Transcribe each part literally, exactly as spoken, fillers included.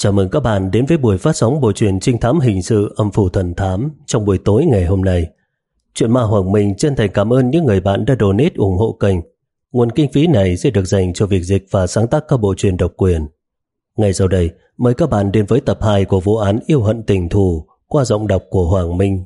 Chào mừng các bạn đến với buổi phát sóng bộ truyện trinh thám hình sự Âm Phủ Thần Thám trong buổi tối ngày hôm nay. Truyện ma Hoàng Minh chân thành cảm ơn những người bạn đã donate ủng hộ kênh. Nguồn kinh phí này sẽ được dành cho việc dịch và sáng tác các bộ truyện độc quyền. Ngay sau đây, mời các bạn đến với tập hai của vụ án yêu hận tình thù qua giọng đọc của Hoàng Minh.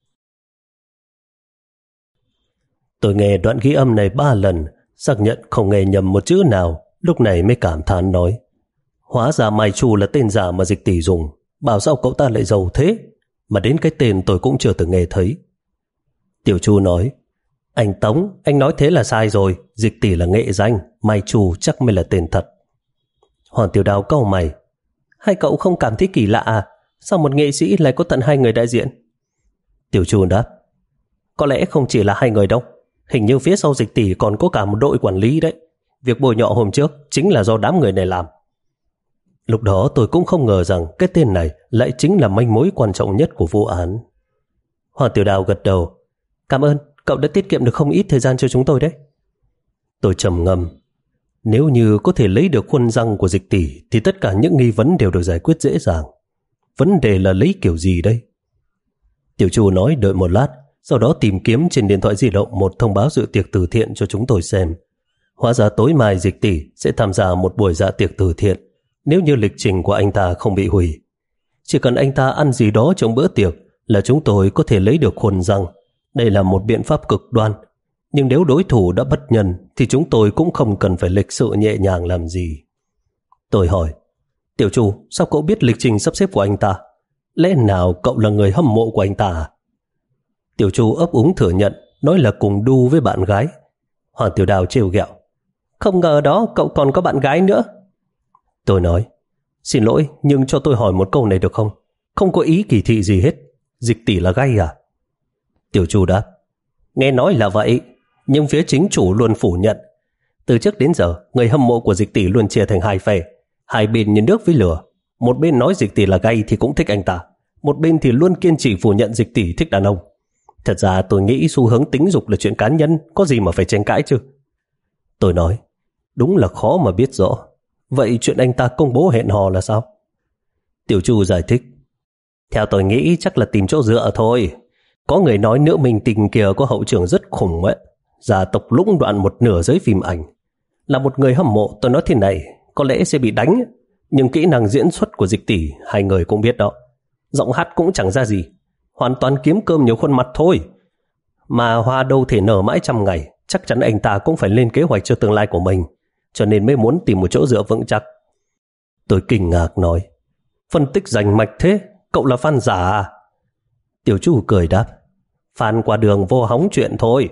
Tôi nghe đoạn ghi âm này ba lần, xác nhận không nghe nhầm một chữ nào, lúc này mới cảm thán nói: hóa ra Mai Chu là tên giả mà Dịch Tỷ dùng, bảo sao cậu ta lại giàu thế, mà đến cái tên tôi cũng chưa từng nghe thấy. Tiểu Chu nói: anh Tống, anh nói thế là sai rồi, Dịch Tỷ là nghệ danh, Mai Chu chắc mới là tên thật. Hoàng Tiểu Đào cau mày: hai cậu không cảm thấy kỳ lạ à, sao một nghệ sĩ lại có tận hai người đại diện? Tiểu Chu đáp: có lẽ không chỉ là hai người đâu, hình như phía sau Dịch Tỷ còn có cả một đội quản lý đấy. Việc bôi nhọ hôm trước chính là do đám người này làm. Lúc đó tôi cũng không ngờ rằng cái tên này lại chính là manh mối quan trọng nhất của vụ án. Hoàng Tiểu Đào gật đầu: cảm ơn, cậu đã tiết kiệm được không ít thời gian cho chúng tôi đấy. Tôi trầm ngâm. Nếu như có thể lấy được khuôn răng của Dịch Tỷ thì tất cả những nghi vấn đều được giải quyết dễ dàng. Vấn đề là lấy kiểu gì đây? Tiểu Chu nói đợi một lát, sau đó tìm kiếm trên điện thoại di động một thông báo dự tiệc từ thiện cho chúng tôi xem. Hóa ra tối mai Dịch Tỷ sẽ tham gia một buổi dạ tiệc từ thiện, nếu như lịch trình của anh ta không bị hủy. Chỉ cần anh ta ăn gì đó trong bữa tiệc là chúng tôi có thể lấy được khuôn răng. Đây là một biện pháp cực đoan, nhưng nếu đối thủ đã bất nhân thì chúng tôi cũng không cần phải lịch sự nhẹ nhàng làm gì. Tôi hỏi: Tiểu Chu, sao cậu biết lịch trình sắp xếp của anh ta? Lẽ nào cậu là người hâm mộ của anh ta à? Tiểu Chu ấp úng thừa nhận, nói là cùng đu với bạn gái. Hoàng Tiểu Đào trêu ghẹo: không ngờ đó cậu còn có bạn gái nữa. Tôi nói: xin lỗi, nhưng cho tôi hỏi một câu này được không? Không có ý kỳ thị gì hết, Dịch Tỷ là gay à? Tiểu Chu đáp: nghe nói là vậy, nhưng phía chính chủ luôn phủ nhận. Từ trước đến giờ, người hâm mộ của Dịch Tỷ luôn chia thành hai phe, hai bên như nước với lửa. Một bên nói Dịch Tỷ là gay thì cũng thích anh ta, một bên thì luôn kiên trì phủ nhận Dịch Tỷ thích đàn ông. Thật ra tôi nghĩ xu hướng tính dục là chuyện cá nhân, có gì mà phải tranh cãi chứ. Tôi nói: đúng là khó mà biết rõ. Vậy chuyện anh ta công bố hẹn hò là sao? Tiểu Chu giải thích: theo tôi nghĩ chắc là tìm chỗ dựa thôi. Có người nói nữ minh tinh kia có hậu trường rất khủng ấy, gia tộc lũng đoạn một nửa giới phim ảnh. Là một người hâm mộ, tôi nói thế này, có lẽ sẽ bị đánh, nhưng kỹ năng diễn xuất của Dịch Tỷ hai người cũng biết đó. Giọng hát cũng chẳng ra gì, hoàn toàn kiếm cơm nhiều khuôn mặt thôi. Mà hoa đâu thể nở mãi trăm ngày, chắc chắn anh ta cũng phải lên kế hoạch cho tương lai của mình, cho nên mới muốn tìm một chỗ dựa vững chắc. Tôi kinh ngạc nói: phân tích rành mạch thế, cậu là fan giả à? Tiểu Chu cười đáp: fan qua đường vô hóng chuyện thôi.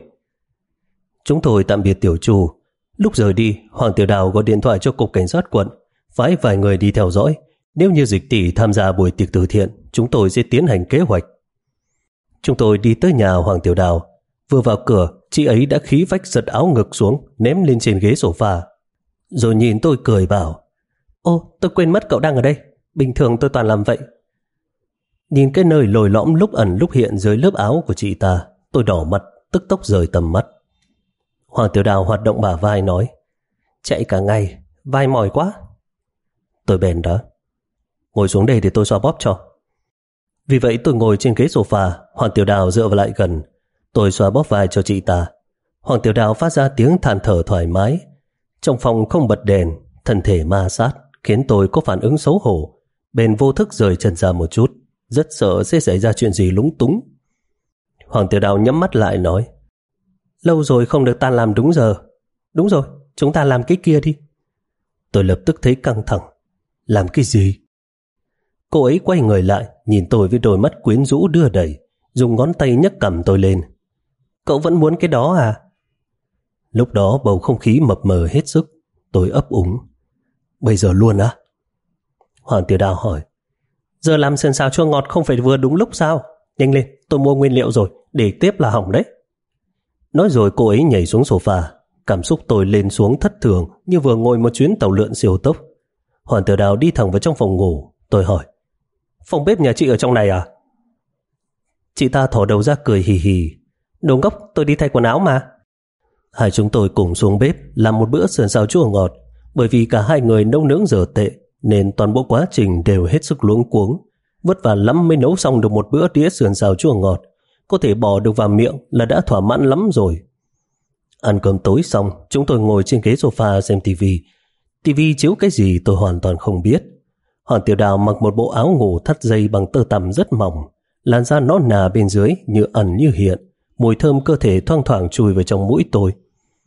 Chúng tôi tạm biệt Tiểu Chu. Lúc rời đi, Hoàng Tiểu Đào gọi điện thoại cho cục cảnh sát quận, phái vài người đi theo dõi. Nếu như Dịch Tỷ tham gia buổi tiệc từ thiện, chúng tôi sẽ tiến hành kế hoạch. Chúng tôi đi tới nhà Hoàng Tiểu Đào. Vừa vào cửa, chị ấy đã khí phách giật áo ngực xuống, ném lên trên ghế sofa, rồi nhìn tôi cười bảo: ô, tôi quên mất cậu đang ở đây, bình thường tôi toàn làm vậy. Nhìn cái nơi lồi lõm lúc ẩn lúc hiện dưới lớp áo của chị ta, tôi đỏ mặt, tức tốc rời tầm mắt. Hoàng Tiểu Đào hoạt động bả vai nói: chạy cả ngày, vai mỏi quá. Tôi bèn đó: ngồi xuống đây để tôi xoa bóp cho. Vì vậy tôi ngồi trên ghế sofa, Hoàng Tiểu Đào dựa vào lại gần. Tôi xoa bóp vai cho chị ta. Hoàng Tiểu Đào phát ra tiếng than thở thoải mái. Trong phòng không bật đèn, thân thể ma sát khiến tôi có phản ứng xấu hổ, bèn vô thức rời chân ra một chút, rất sợ sẽ xảy ra chuyện gì lúng túng. Hoàng Tiểu Đào nhắm mắt lại nói: lâu rồi không được tan làm đúng giờ. Đúng rồi, chúng ta làm cái kia đi. Tôi lập tức thấy căng thẳng. Làm cái gì? Cô ấy quay người lại, nhìn tôi với đôi mắt quyến rũ đưa đẩy, dùng ngón tay nhấc cằm tôi lên. Cậu vẫn muốn cái đó à? Lúc đó bầu không khí mập mờ hết sức. Tôi ấp úng: bây giờ luôn á? Hoàng Tiểu Đào hỏi: giờ làm sườn xào chua ngọt không phải vừa đúng lúc sao? Nhanh lên, tôi mua nguyên liệu rồi, để tiếp là hỏng đấy. Nói rồi cô ấy nhảy xuống sofa. Cảm xúc tôi lên xuống thất thường, như vừa ngồi một chuyến tàu lượn siêu tốc. Hoàng Tiểu Đào đi thẳng vào trong phòng ngủ. Tôi hỏi: phòng bếp nhà chị ở trong này à? Chị ta thò đầu ra cười hì hì: đồ ngốc, tôi đi thay quần áo mà. Hai chúng tôi cùng xuống bếp làm một bữa sườn xào chua ngọt. Bởi vì cả hai người nấu nướng dở tệ nên toàn bộ quá trình đều hết sức luống cuống. Vất vả lắm mới nấu xong được một bữa đĩa sườn xào chua ngọt, có thể bỏ được vào miệng là đã thỏa mãn lắm rồi. Ăn cơm tối xong, chúng tôi ngồi trên ghế sofa xem tivi. Tivi chiếu cái gì tôi hoàn toàn không biết. Hoàng Tiểu Đào mặc một bộ áo ngủ thắt dây bằng tơ tằm rất mỏng, làn da nõn nà bên dưới như ẩn như hiện, mùi thơm cơ thể thoang thoảng chui vào trong mũi tôi.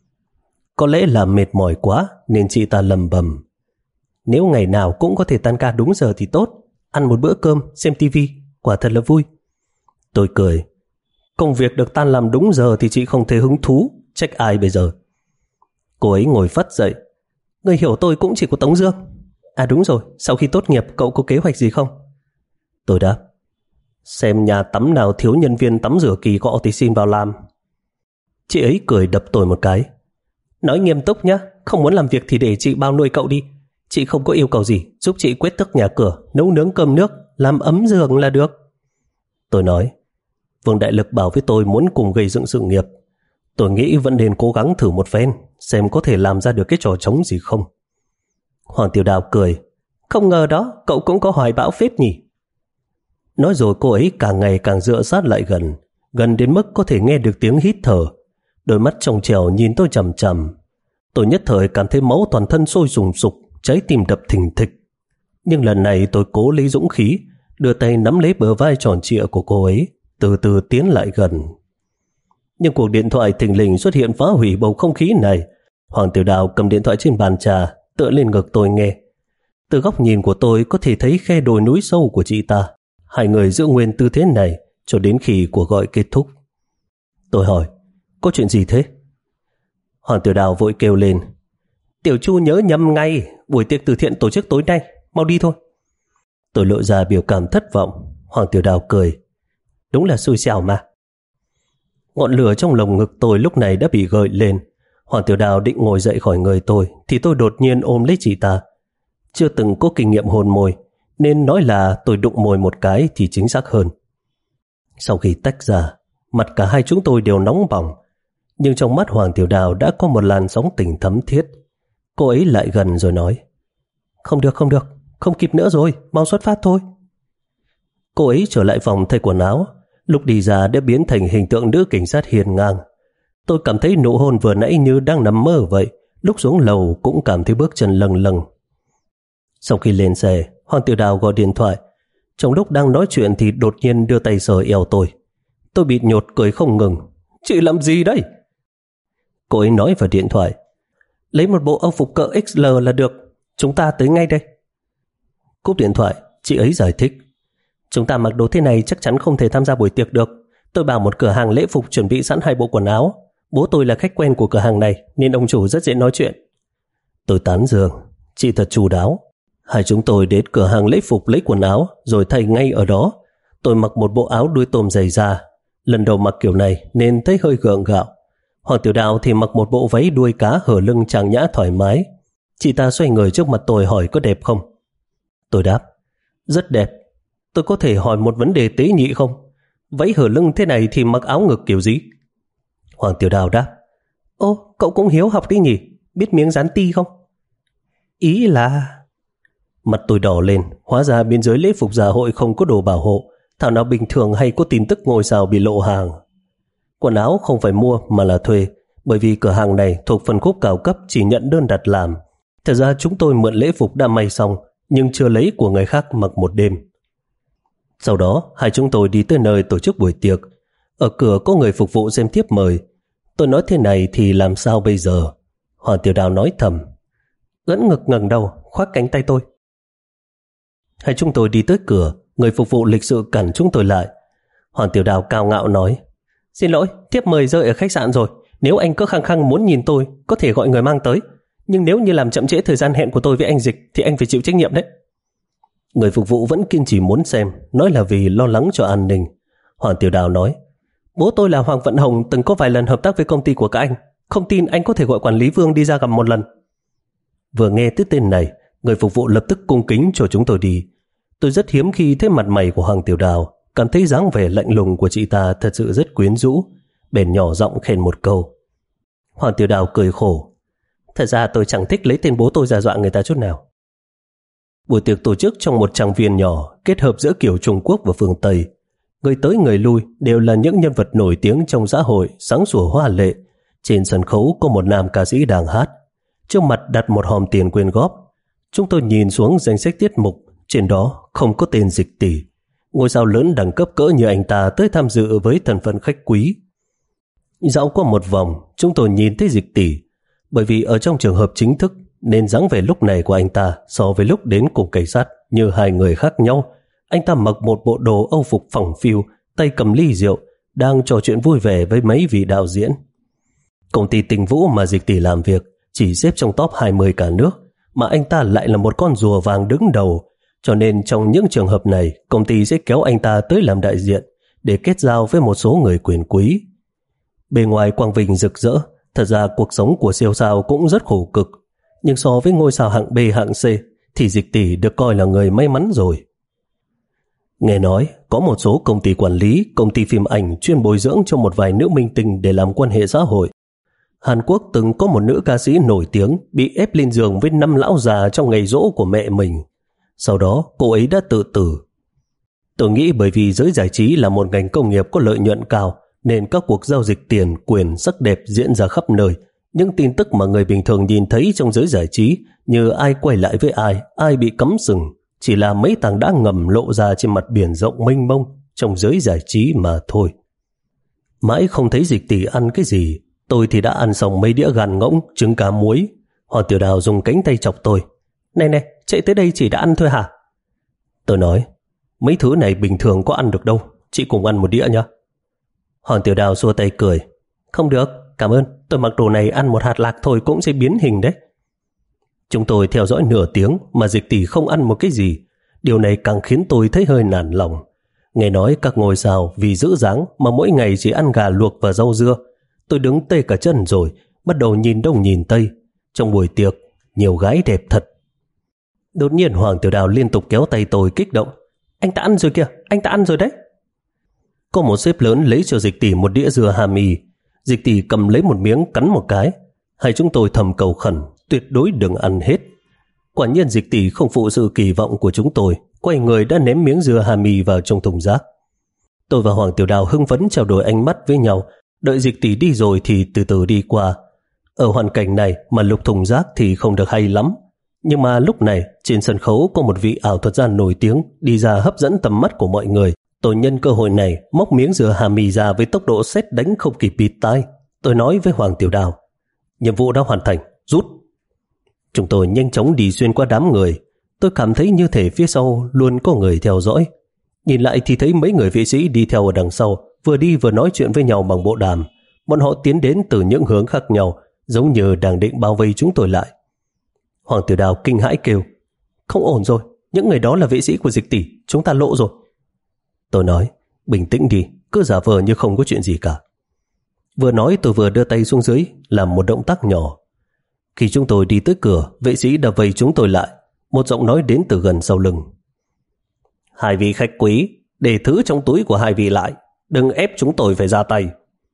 Có lẽ là mệt mỏi quá nên chị ta lầm bầm: nếu ngày nào cũng có thể tan ca đúng giờ thì tốt, ăn một bữa cơm, xem tivi, quả thật là vui. Tôi cười: công việc được tan làm đúng giờ thì chị không thấy hứng thú, trách ai bây giờ. Cô ấy ngồi phắt dậy: người hiểu tôi cũng chỉ có Tống Dương. À đúng rồi, sau khi tốt nghiệp cậu có kế hoạch gì không? Tôi đáp: xem nhà tắm nào thiếu nhân viên tắm rửa kỳ cọ thì xin vào làm. Chị ấy cười đập tôi một cái: nói nghiêm túc nhé, không muốn làm việc thì để chị bao nuôi cậu đi. Chị không có yêu cầu gì, giúp chị quét tước nhà cửa, nấu nướng cơm nước, làm ấm giường là được. Tôi nói: Vương Đại Lực bảo với tôi muốn cùng gây dựng sự nghiệp. Tôi nghĩ vẫn nên cố gắng thử một phen, xem có thể làm ra được cái trò trống gì không. Hoàng Tiểu Đào cười: không ngờ đó, cậu cũng có hoài bão phết nhỉ. Nói rồi cô ấy càng ngày càng dựa sát lại gần, gần đến mức có thể nghe được tiếng hít thở. Đôi mắt trong trèo nhìn tôi chằm chằm. Tôi nhất thời cảm thấy máu toàn thân sôi sùng sục, trái tim đập thình thịch. Nhưng lần này tôi cố lấy dũng khí, đưa tay nắm lấy bờ vai tròn trịa của cô ấy, từ từ tiến lại gần. Nhưng cuộc điện thoại thình lình xuất hiện phá hủy bầu không khí này. Hoàng Tiểu Đào cầm điện thoại trên bàn trà, tựa lên ngực tôi nghe. Từ góc nhìn của tôi có thể thấy khe đồi núi sâu của chị ta. Hai người giữ nguyên tư thế này cho đến khi cuộc gọi kết thúc. Tôi hỏi: có chuyện gì thế? Hoàng Tiểu Đào vội kêu lên: Tiểu Chu nhớ nhầm ngay, buổi tiệc từ thiện tổ chức tối nay, mau đi thôi. Tôi lộ ra biểu cảm thất vọng. Hoàng Tiểu Đào cười: đúng là xui xẻo mà. Ngọn lửa trong lồng ngực tôi lúc này đã bị gợi lên. Hoàng Tiểu Đào định ngồi dậy khỏi người tôi thì tôi đột nhiên ôm lấy chị ta. Chưa từng có kinh nghiệm hôn môi nên nói là tôi đụng môi một cái thì chính xác hơn. Sau khi tách ra, mặt cả hai chúng tôi đều nóng bỏng, nhưng trong mắt Hoàng Tiểu Đào đã có một làn sóng tình thấm thiết. Cô ấy lại gần rồi nói: không được không được, không kịp nữa rồi, mau xuất phát thôi. Cô ấy trở lại phòng thay quần áo, lúc đi ra đã biến thành hình tượng nữ cảnh sát hiền ngang. Tôi cảm thấy nụ hôn vừa nãy như đang nằm mơ vậy, lúc xuống lầu cũng cảm thấy bước chân lâng lâng. Sau khi lên xe, Hoàng Tiểu Đào gọi điện thoại. Trong lúc đang nói chuyện thì đột nhiên đưa tay sờ eo tôi. Tôi bịt nhột cười không ngừng: chị làm gì đấy? Cô ấy nói vào điện thoại: lấy một bộ âu phục cỡ ích lờ là được, chúng ta tới ngay đây. Cúp điện thoại, chị ấy giải thích: chúng ta mặc đồ thế này chắc chắn không thể tham gia buổi tiệc được. Tôi bảo một cửa hàng lễ phục chuẩn bị sẵn hai bộ quần áo. Bố tôi là khách quen của cửa hàng này nên ông chủ rất dễ nói chuyện. Tôi tán dương: chị thật chu đáo. Hai chúng tôi đến cửa hàng lễ phục lấy quần áo rồi thay ngay ở đó. Tôi mặc một bộ áo đuôi tôm dày da, lần đầu mặc kiểu này nên thấy hơi gượng gạo. Hoàng Tiểu Đào thì mặc một bộ váy đuôi cá hở lưng trang nhã thoải mái. Chị ta xoay người trước mặt tôi hỏi có đẹp không. Tôi đáp: rất đẹp. Tôi có thể hỏi một vấn đề tế nhị không? Váy hở lưng thế này thì mặc áo ngực kiểu gì? Hoàng Tiểu Đào đáp: ô, cậu cũng hiếu học đi nhỉ, biết miếng dán ti không? Ý là... Mặt tôi đỏ lên, hóa ra bên dưới lễ phục dạ hội không có đồ bảo hộ, thảo nào bình thường hay có tin tức ngôi sao bị lộ hàng. Quần áo không phải mua mà là thuê, bởi vì cửa hàng này thuộc phân khúc cao cấp chỉ nhận đơn đặt làm. Thật ra chúng tôi mượn lễ phục đã may xong, nhưng chưa lấy của người khác mặc một đêm. Sau đó, hai chúng tôi đi tới nơi tổ chức buổi tiệc. Ở cửa có người phục vụ xem thiếp mời. Tôi nói thế này thì làm sao bây giờ? Hoàng Tiểu Đào nói thầm: ưỡn ngực ngẩng đầu, khoác cánh tay tôi. Hai chúng tôi đi tới cửa, người phục vụ lịch sự cản chúng tôi lại. Hoàng Tiểu Đào cao ngạo nói: xin lỗi, thiếp mời rơi ở khách sạn rồi. Nếu anh cứ khăng khăng muốn nhìn tôi, có thể gọi người mang tới. Nhưng nếu như làm chậm trễ thời gian hẹn của tôi với anh Dịch thì anh phải chịu trách nhiệm đấy. Người phục vụ vẫn kiên trì muốn xem, nói là vì lo lắng cho an ninh. Hoàng Tiểu Đào nói: bố tôi là Hoàng Vận Hồng, từng có vài lần hợp tác với công ty của các anh. Không tin anh có thể gọi quản lý Vương đi ra gặp một lần. Vừa nghe tới tên này, người phục vụ lập tức cung kính cho chúng tôi đi. Tôi rất hiếm khi thấy mặt mày của Hoàng Tiểu Đào, cảm thấy dáng vẻ lạnh lùng của chị ta thật sự rất quyến rũ, bèn nhỏ giọng khen một câu. Hoàng Tiểu Đào cười khổ: thật ra tôi chẳng thích lấy tên bố tôi ra dọa người ta chút nào. Buổi tiệc tổ chức trong một trang viên nhỏ kết hợp giữa kiểu Trung Quốc và phương Tây. Người tới người lui đều là những nhân vật nổi tiếng trong xã hội, sáng sủa hoa lệ. Trên sân khấu có một nam ca sĩ đang hát. Trước mặt đặt một hòm tiền quyên góp. Chúng tôi nhìn xuống danh sách tiết mục, trên đó không có tên Dịch Tỷ. Ngôi sao lớn đẳng cấp cỡ như anh ta tới tham dự với thân phận khách quý. Dạo qua một vòng, chúng tôi nhìn thấy Dịch Tỷ. Bởi vì ở trong trường hợp chính thức, nên dáng vẻ lúc này của anh ta so với lúc đến cùng cảnh sát như hai người khác nhau. Anh ta mặc một bộ đồ âu phục phẳng phiu, tay cầm ly rượu, đang trò chuyện vui vẻ với mấy vị đạo diễn. Công ty Tinh Vũ mà Dịch Tỷ làm việc chỉ xếp trong top hai mươi cả nước, mà anh ta lại là một con rùa vàng đứng đầu. Cho nên trong những trường hợp này, công ty sẽ kéo anh ta tới làm đại diện để kết giao với một số người quyền quý. Bề ngoài quang vinh rực rỡ, thật ra cuộc sống của siêu sao cũng rất khổ cực. Nhưng so với ngôi sao hạng B hạng C thì Dịch Tỷ được coi là người may mắn rồi. Nghe nói có một số công ty quản lý, công ty phim ảnh chuyên bồi dưỡng cho một vài nữ minh tinh để làm quan hệ xã hội. Hàn Quốc từng có một nữ ca sĩ nổi tiếng bị ép lên giường với năm lão già trong ngày giỗ của mẹ mình. Sau đó cô ấy đã tự tử. Tôi nghĩ bởi vì giới giải trí là một ngành công nghiệp có lợi nhuận cao nên các cuộc giao dịch tiền, quyền, sắc đẹp diễn ra khắp nơi. Những tin tức mà người bình thường nhìn thấy trong giới giải trí như ai quay lại với ai, ai bị cấm sừng, chỉ là mấy tảng đá ngầm lộ ra trên mặt biển rộng mênh mông trong giới giải trí mà thôi. Mãi không thấy Dịch Tỷ ăn cái gì, tôi thì đã ăn xong mấy đĩa gàn ngỗng, trứng cá muối. Hoàng Tiểu Đào dùng cánh tay chọc tôi. Này này, chạy tới đây chỉ đã ăn thôi hả? Tôi nói, mấy thứ này bình thường có ăn được đâu, chị cùng ăn một đĩa nhé. Hoàng Tiểu Đào xua tay cười. Không được, cảm ơn, tôi mặc đồ này ăn một hạt lạc thôi cũng sẽ biến hình đấy. Chúng tôi theo dõi nửa tiếng mà Dịch Tỷ không ăn một cái gì. Điều này càng khiến tôi thấy hơi nản lòng. Nghe nói các ngôi sao vì giữ dáng mà mỗi ngày chỉ ăn gà luộc và rau dưa. Tôi đứng tê cả chân rồi, bắt đầu nhìn đông nhìn tây. Trong buổi tiệc, nhiều gái đẹp thật. Đột nhiên Hoàng Tiểu Đào liên tục kéo tay tôi kích động. Anh ta ăn rồi kìa, anh ta ăn rồi đấy. Có một sếp lớn lấy cho Dịch Tỷ một đĩa dưa hami. Dịch Tỷ cầm lấy một miếng cắn một cái. Hai chúng tôi thầm cầu khẩn tuyệt đối đừng ăn hết. Quả nhiên Dịch Tỷ không phụ sự kỳ vọng của chúng tôi, quay người đã ném miếng dưa hami vào trong thùng rác. Tôi và Hoàng Tiểu Đào hưng phấn trao đổi ánh mắt với nhau. Đợi Dịch Tỷ đi rồi thì từ từ đi qua. Ở hoàn cảnh này mà lục thùng rác thì không được hay lắm. Nhưng mà lúc này trên sân khấu có một vị ảo thuật gia nổi tiếng đi ra hấp dẫn tầm mắt của mọi người. Tôi nhân cơ hội này móc miếng dưa hami ra với tốc độ sét đánh không kịp bịt tai. Tôi nói với Hoàng Tiểu Đào, nhiệm vụ đã hoàn thành, rút. Chúng tôi nhanh chóng đi xuyên qua đám người. Tôi cảm thấy như thể phía sau luôn có người theo dõi. Nhìn lại thì thấy mấy người vệ sĩ đi theo ở đằng sau, vừa đi vừa nói chuyện với nhau bằng bộ đàm. Bọn họ tiến đến từ những hướng khác nhau, giống như đang định bao vây chúng tôi lại. Hoàng Tiểu Đào kinh hãi kêu, không ổn rồi, những người đó là vệ sĩ của Dịch Tỷ, chúng ta lộ rồi. Tôi nói, bình tĩnh đi, cứ giả vờ như không có chuyện gì cả. Vừa nói tôi vừa đưa tay xuống dưới, làm một động tác nhỏ. Khi chúng tôi đi tới cửa, vệ sĩ đã vây chúng tôi lại. Một giọng nói đến từ gần sau lưng. Hai vị khách quý, để thứ trong túi của hai vị lại, đừng ép chúng tôi phải ra tay.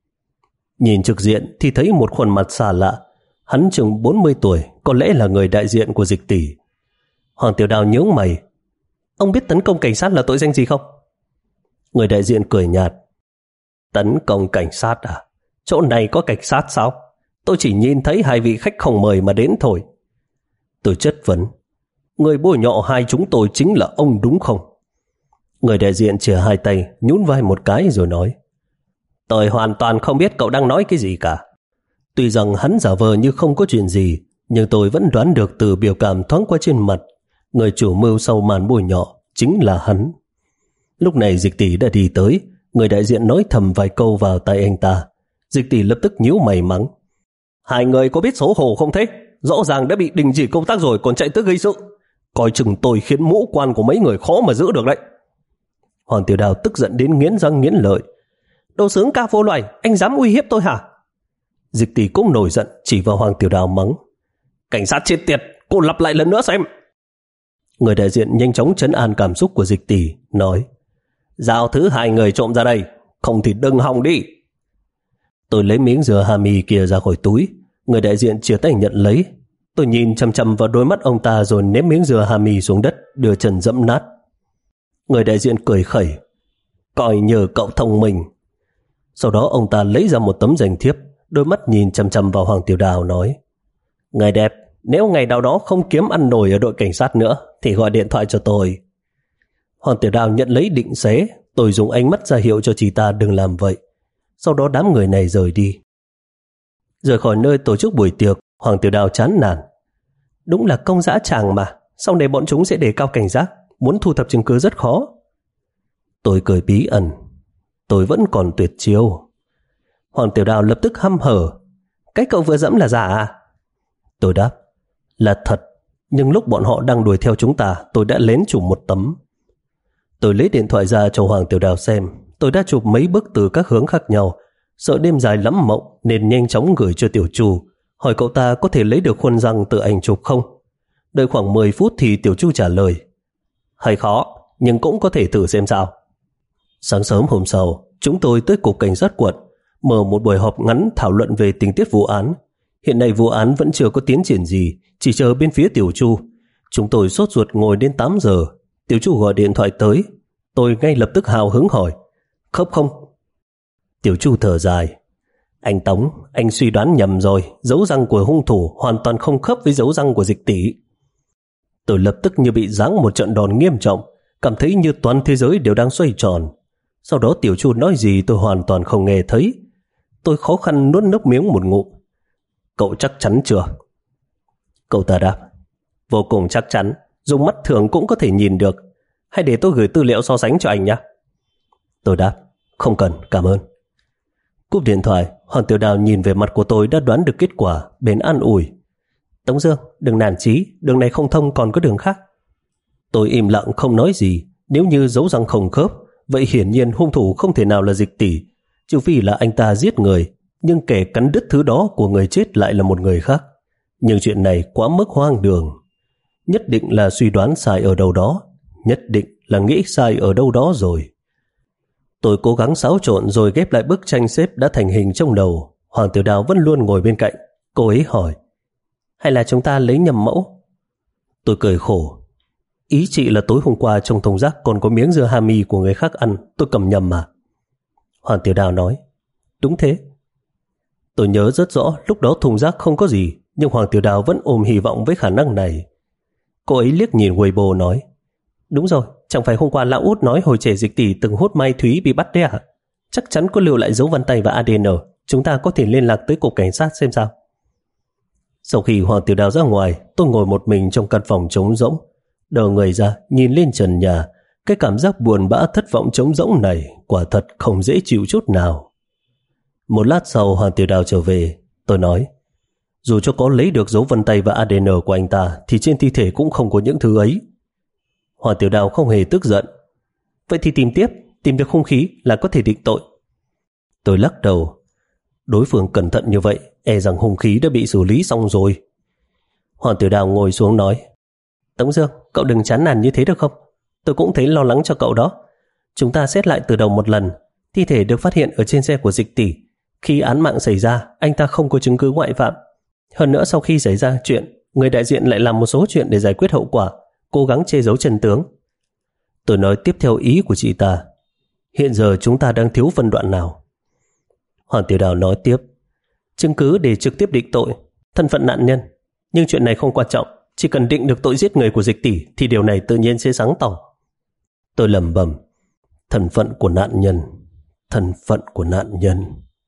Nhìn trực diện thì thấy một khuôn mặt xa lạ. Hắn chừng bốn mươi tuổi, có lẽ là người đại diện của Dịch Tỷ. Hoàng Tiểu Đào nhướng mày. Ông biết tấn công cảnh sát là tội danh gì không? Người đại diện cười nhạt. Tấn công cảnh sát à? Chỗ này có cảnh sát sao? Tôi chỉ nhìn thấy hai vị khách không mời mà đến thôi. Tôi chất vấn. Người bôi nhọ hai chúng tôi chính là ông đúng không? Người đại diện chìa hai tay, nhún vai một cái rồi nói. Tôi hoàn toàn không biết cậu đang nói cái gì cả. Tuy rằng hắn giả vờ như không có chuyện gì, nhưng tôi vẫn đoán được từ biểu cảm thoáng qua trên mặt, người chủ mưu sau màn bôi nhọ chính là hắn. Lúc này Dịch Tỷ đã đi tới, người đại diện nói thầm vài câu vào tai anh ta. Dịch Tỷ lập tức nhíu mày mắng. Hai người có biết xấu hổ không thế? Rõ ràng đã bị đình chỉ công tác rồi còn chạy tới gây sự. Coi chừng tôi khiến mũ quan của mấy người khó mà giữ được đấy. Hoàng Tiểu Đào tức giận đến nghiến răng nghiến lợi. Đồ sướng ca vô loài, anh dám uy hiếp tôi hả? Dịch Tỷ cũng nổi giận, chỉ vào Hoàng Tiểu Đào mắng. Cảnh sát chết tiệt, cô lặp lại lần nữa xem. Người đại diện nhanh chóng trấn an cảm xúc của Dịch Tỷ, nói. Giao thứ hai người trộm ra đây, không thì đừng hòng đi. Tôi lấy miếng dừa hami kia ra khỏi túi. Người đại diện chia tay nhận lấy. Tôi nhìn chằm chằm vào đôi mắt ông ta rồi ném miếng dưa hami xuống đất, đưa chân dẫm nát. Người đại diện cười khẩy, coi như cậu thông minh. Sau đó ông ta lấy ra một tấm danh thiếp, đôi mắt nhìn chằm chằm vào Hoàng Tiểu Đào nói: Ngài đẹp, nếu ngày nào đó không kiếm ăn nổi ở đội cảnh sát nữa thì gọi điện thoại cho tôi. Hoàng Tiểu Đào nhận lấy định xé. Tôi dùng ánh mắt ra hiệu cho chị ta đừng làm vậy. Sau đó đám người này rời đi. Rời khỏi nơi tổ chức buổi tiệc, Hoàng Tiểu Đào chán nản. Đúng là công dã tràng mà, sau này bọn chúng sẽ đề cao cảnh giác, muốn thu thập chứng cứ rất khó. Tôi cười bí ẩn, tôi vẫn còn tuyệt chiêu. Hoàng Tiểu Đào lập tức hăm hở: Cái cậu vừa dẫm là giả à? Tôi đáp: Là thật, nhưng lúc bọn họ đang đuổi theo chúng ta, tôi đã lén chụp một tấm. Tôi lấy điện thoại ra cho Hoàng Tiểu Đào xem. Tôi đã chụp mấy bức từ các hướng khác nhau. Sợ đêm dài lắm mộng nên nhanh chóng gửi cho Tiểu Chu, hỏi cậu ta có thể lấy được khuôn răng từ ảnh chụp không. Đợi khoảng mười phút thì Tiểu Chu trả lời: Hay khó, nhưng cũng có thể thử xem sao. Sáng sớm hôm sau, chúng tôi tới cục cảnh sát quận, mở một buổi họp ngắn thảo luận về tình tiết vụ án. Hiện nay vụ án vẫn chưa có tiến triển gì, chỉ chờ bên phía Tiểu Chu. Chúng tôi sốt ruột ngồi đến tám giờ. Tiểu Chu gọi điện thoại tới. Tôi ngay lập tức hào hứng hỏi: Khớp không? Tiểu Chu thở dài: Anh Tống, anh suy đoán nhầm rồi. Dấu răng của hung thủ hoàn toàn không khớp với dấu răng của Dịch Tỷ. Tôi lập tức như bị giáng một trận đòn nghiêm trọng, cảm thấy như toàn thế giới đều đang xoay tròn. Sau đó Tiểu Chu nói gì tôi hoàn toàn không nghe thấy. Tôi khó khăn nuốt nước miếng một ngụm. Cậu chắc chắn chưa? Cậu ta đáp: Vô cùng chắc chắn, dùng mắt thường cũng có thể nhìn được. Hay để tôi gửi tư liệu so sánh cho anh nhé? Tôi đáp: Không cần, cảm ơn. Cúp điện thoại, Hoàng Tiểu Đào nhìn về mặt của tôi đã đoán được kết quả, bèn an ủi: Tống Dương, đừng nản chí, đường này không thông còn có đường khác. Tôi im lặng không nói gì. Nếu như dấu răng không khớp, vậy hiển nhiên hung thủ không thể nào là Dịch Tỷ, trừ phi là anh ta giết người, nhưng kẻ cắn đứt thứ đó của người chết lại là một người khác. Nhưng chuyện này quá mức hoang đường. Nhất định là suy đoán sai ở đâu đó, nhất định là nghĩ sai ở đâu đó rồi. Tôi cố gắng xáo trộn rồi ghép lại bức tranh xếp đã thành hình trong đầu. Hoàng Tiểu Đào vẫn luôn ngồi bên cạnh. Cô ấy hỏi: Hay là chúng ta lấy nhầm mẫu? Tôi cười khổ: Ý chị là tối hôm qua trong thùng rác còn có miếng dưa hami của người khác ăn, tôi cầm nhầm mà. Hoàng Tiểu Đào nói: Đúng thế. Tôi nhớ rất rõ lúc đó thùng rác không có gì, nhưng Hoàng Tiểu Đào vẫn ôm hy vọng với khả năng này. Cô ấy liếc nhìn Weibo nói: Đúng rồi, chẳng phải hôm qua lão út nói hồi trẻ Dịch Tỷ từng hút Mai Thúy bị bắt đấy à? Chắc chắn có lưu lại dấu vân tay và a đê en. Chúng ta có thể liên lạc tới cục cảnh sát xem sao. Sau khi Hoàng Tiểu Đào ra ngoài, tôi ngồi một mình trong căn phòng trống rỗng, đờ người ra nhìn lên trần nhà. Cái cảm giác buồn bã thất vọng trống rỗng này quả thật không dễ chịu chút nào. Một lát sau Hoàng Tiểu Đào trở về. Tôi nói: Dù cho có lấy được dấu vân tay và a đê en của anh ta thì trên thi thể cũng không có những thứ ấy. Hoàng Tiểu Đào không hề tức giận: Vậy thì tìm tiếp, tìm được hung khí là có thể định tội. Tôi lắc đầu: Đối phương cẩn thận như vậy, e rằng hung khí đã bị xử lý xong rồi. Hoàng Tiểu Đào ngồi xuống nói: Tống Dương, cậu đừng chán nản như thế được không? Tôi cũng thấy lo lắng cho cậu đó. Chúng ta xét lại từ đầu một lần. Thi thể được phát hiện ở trên xe của Dịch Tỷ. Khi án mạng xảy ra, anh ta không có chứng cứ ngoại phạm. Hơn nữa sau khi xảy ra chuyện, người đại diện lại làm một số chuyện để giải quyết hậu quả, cố gắng che giấu chân tướng. Tôi nói tiếp theo ý của chị ta: Hiện giờ chúng ta đang thiếu phân đoạn nào? Hoàng Tiểu Đào nói tiếp: Chứng cứ để trực tiếp định tội, thân phận nạn nhân. Nhưng chuyện này không quan trọng, chỉ cần định được tội giết người của Dịch Tỷ thì điều này tự nhiên sẽ sáng tỏ. Tôi lẩm bẩm: Thân phận của nạn nhân, thân phận của nạn nhân.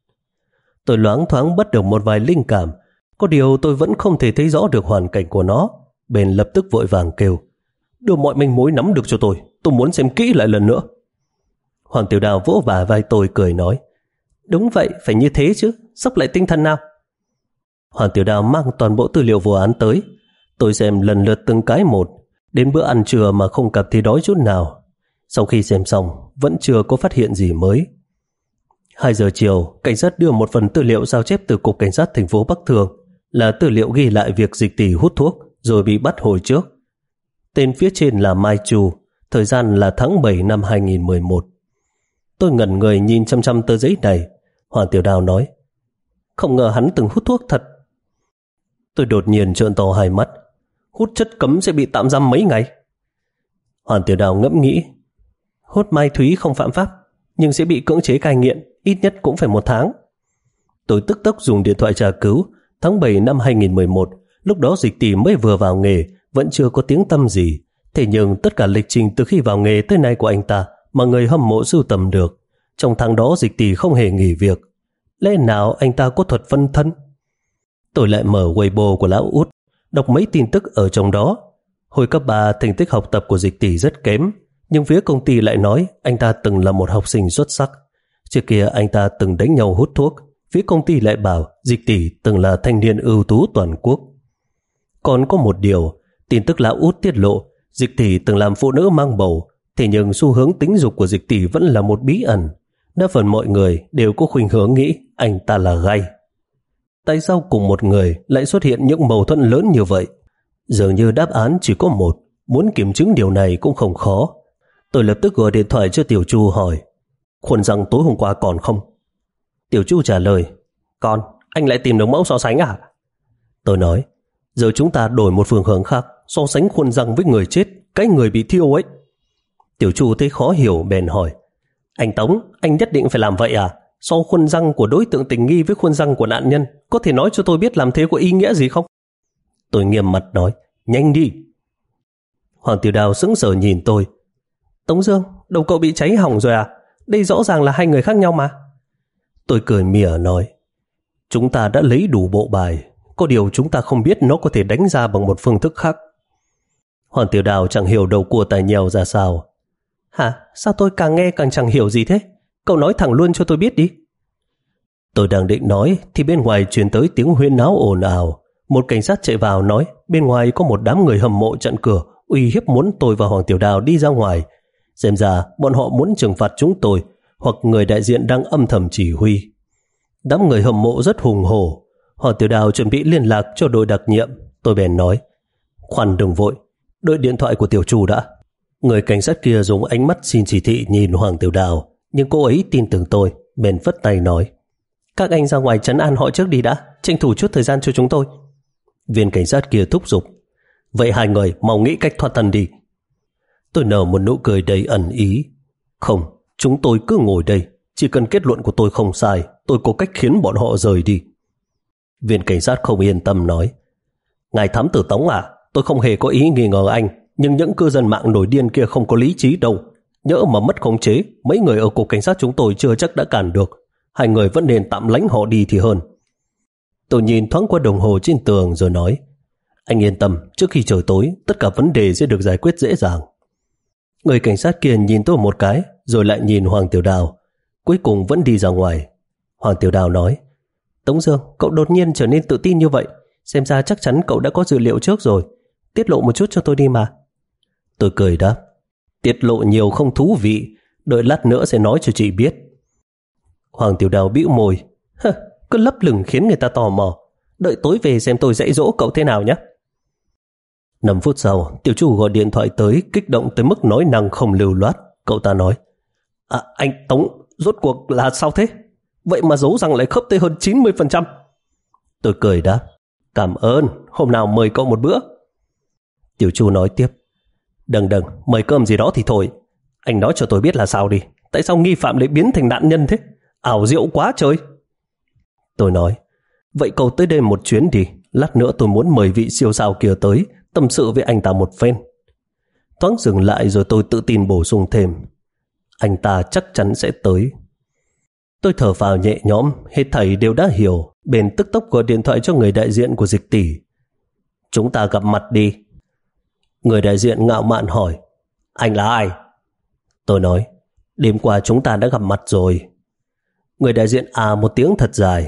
Tôi loáng thoáng bắt được một vài linh cảm, có điều tôi vẫn không thể thấy rõ được hoàn cảnh của nó. Bèn lập tức vội vàng kêu: Đưa mọi manh mối nắm được cho tôi, tôi muốn xem kỹ lại lần nữa. Hoàng Tiểu Đào vỗ vả vai tôi cười nói: Đúng vậy, phải như thế chứ, sốc lại tinh thần nào. Hoàng Tiểu Đào mang toàn bộ tư liệu vụ án tới. Tôi xem lần lượt từng cái một. Đến bữa ăn trưa mà không cảm thấy đói chút nào. Sau khi xem xong, vẫn chưa có phát hiện gì mới. Hai giờ chiều, cảnh sát đưa một phần tư liệu sao chép từ cục cảnh sát thành phố Bắc Thường, là tư liệu ghi lại việc Dịch Tỷ hút thuốc rồi bị bắt hồi trước. Tên phía trên là Mai Chu, thời gian là tháng bảy năm hai nghìn không trăm mười một. Tôi ngẩn người nhìn chăm chăm tờ giấy này. Hoàng Tiểu Đào nói: Không ngờ hắn từng hút thuốc thật. Tôi đột nhiên trợn to hai mắt. Hút chất cấm sẽ bị tạm giam mấy ngày? Hoàng Tiểu Đào ngẫm nghĩ. Hút mai thúy không phạm pháp, nhưng sẽ bị cưỡng chế cai nghiện, ít nhất cũng phải một tháng. Tôi tức tốc dùng điện thoại tra cứu. Tháng bảy năm hai nghìn mười một, lúc đó Dịch Tỷ mới vừa vào nghề, vẫn chưa có tiếng tăm gì. Thế nhưng tất cả lịch trình từ khi vào nghề tới nay của anh ta mà người hâm mộ sưu tầm được. Trong tháng đó Dịch Tỷ không hề nghỉ việc. Lẽ nào anh ta có thuật phân thân? Tôi lại mở Weibo của lão Út, đọc mấy tin tức ở trong đó. Hồi cấp ba, thành tích học tập của Dịch Tỷ rất kém, nhưng phía công ty lại nói anh ta từng là một học sinh xuất sắc. Trước kia anh ta từng đánh nhau hút thuốc, phía công ty lại bảo Dịch Tỷ từng là thanh niên ưu tú toàn quốc. Còn có một điều, tin tức lão Út tiết lộ Dịch Tỷ từng làm phụ nữ mang bầu, thế nhưng xu hướng tính dục của Dịch Tỷ vẫn là một bí ẩn. Đa phần mọi người đều có khuynh hướng nghĩ anh ta là gay. Tại sao cùng một người lại xuất hiện những mâu thuẫn lớn như vậy? Dường như đáp án chỉ có một, muốn kiểm chứng điều này cũng không khó. Tôi lập tức gọi điện thoại cho Tiểu Chu hỏi, khuôn răng tối hôm qua còn không? Tiểu Chu trả lời, còn, anh lại tìm được mẫu so sánh à? Tôi nói, giờ chúng ta đổi một phương hướng khác, so sánh khuôn răng với người chết, cái người bị thiêu ấy. Tiểu Chu thấy khó hiểu bèn hỏi, anh Tống, anh nhất định phải làm vậy à? So khuôn răng của đối tượng tình nghi với khuôn răng của nạn nhân, có thể nói cho tôi biết làm thế có ý nghĩa gì không? Tôi nghiêm mặt nói, nhanh đi. Hoàng Tiểu Đào sững sờ nhìn tôi. Tống Dương, đầu cậu bị cháy hỏng rồi à? Đây rõ ràng là hai người khác nhau mà. Tôi cười mỉa nói, chúng ta đã lấy đủ bộ bài, có điều chúng ta không biết nó có thể đánh ra bằng một phương thức khác. Hoàng Tiểu Đào chẳng hiểu đầu cua tai nheo ra sao. Hả? Sao tôi càng nghe càng chẳng hiểu gì thế? Cậu nói thẳng luôn cho tôi biết đi. Tôi đang định nói thì bên ngoài truyền tới tiếng huyên náo ồn ào. Một cảnh sát chạy vào nói bên ngoài có một đám người hâm mộ chặn cửa, uy hiếp muốn tôi và Hoàng Tiểu Đào đi ra ngoài. Xem ra bọn họ muốn trừng phạt chúng tôi, hoặc người đại diện đang âm thầm chỉ huy. Đám người hâm mộ rất hùng hổ. Hoàng Tiểu Đào chuẩn bị liên lạc cho đội đặc nhiệm. Tôi bèn nói, khoan đừng vội, đợi điện thoại của Tiểu Chu đã. Người cảnh sát kia dùng ánh mắt xin chỉ thị nhìn Hoàng Tiểu Đào, nhưng cô ấy tin tưởng tôi, bèn phất tay nói, các anh ra ngoài trấn an họ trước đi đã, tranh thủ chút thời gian cho chúng tôi. Viên cảnh sát kia thúc giục, vậy hai người mau nghĩ cách thoát thân đi. Tôi nở một nụ cười đầy ẩn ý. Không, chúng tôi cứ ngồi đây, chỉ cần kết luận của tôi không sai, tôi có cách khiến bọn họ rời đi. Viên cảnh sát không yên tâm nói, ngài thám tử Tống à, tôi không hề có ý nghi ngờ anh, nhưng những cư dân mạng nổi điên kia không có lý trí đâu. Nhỡ mà mất khống chế, mấy người ở cục cảnh sát chúng tôi chưa chắc đã cản được. Hai người vẫn nên tạm lánh họ đi thì hơn. Tôi nhìn thoáng qua đồng hồ trên tường rồi nói, anh yên tâm, trước khi trời tối, tất cả vấn đề sẽ được giải quyết dễ dàng. Người cảnh sát kia nhìn tôi một cái, rồi lại nhìn Hoàng Tiểu Đào, cuối cùng vẫn đi ra ngoài. Hoàng Tiểu Đào nói, Tống Dương, cậu đột nhiên trở nên tự tin như vậy, xem ra chắc chắn cậu đã có dữ liệu trước rồi, tiết lộ một chút cho tôi đi mà. Tôi cười đáp, tiết lộ nhiều không thú vị, đợi lát nữa sẽ nói cho chị biết. Hoàng Tiểu Đào bĩu môi, hơ, cứ lấp lửng khiến người ta tò mò, đợi tối về xem tôi dạy dỗ cậu thế nào nhé. Năm phút sau, Tiểu Chu gọi điện thoại tới, kích động tới mức nói năng không lưu loát. Cậu ta nói, à, anh Tống, rốt cuộc là sao thế? Vậy mà dấu răng lại khớp tới hơn chín mươi phần trăm. Tôi cười đáp, cảm ơn, hôm nào mời cậu một bữa. Tiểu Chu nói tiếp, đừng đừng, mời cơm gì đó thì thôi. Anh nói cho tôi biết là sao đi, tại sao nghi phạm lại biến thành nạn nhân thế? Ảo diệu quá trời. Tôi nói, vậy cậu tới đây một chuyến đi, lát nữa tôi muốn mời vị siêu sao kia tới, tâm sự với anh ta một phen. Thoáng dừng lại rồi tôi tự tin bổ sung thêm, anh ta chắc chắn sẽ tới. Tôi thở phào nhẹ nhõm, hết thảy đều đã hiểu, bèn tức tốc gọi điện thoại cho người đại diện của Dịch Tỷ. Chúng ta gặp mặt đi. Người đại diện ngạo mạn hỏi, anh là ai? Tôi nói, đêm qua chúng ta đã gặp mặt rồi. Người đại diện à một tiếng thật dài.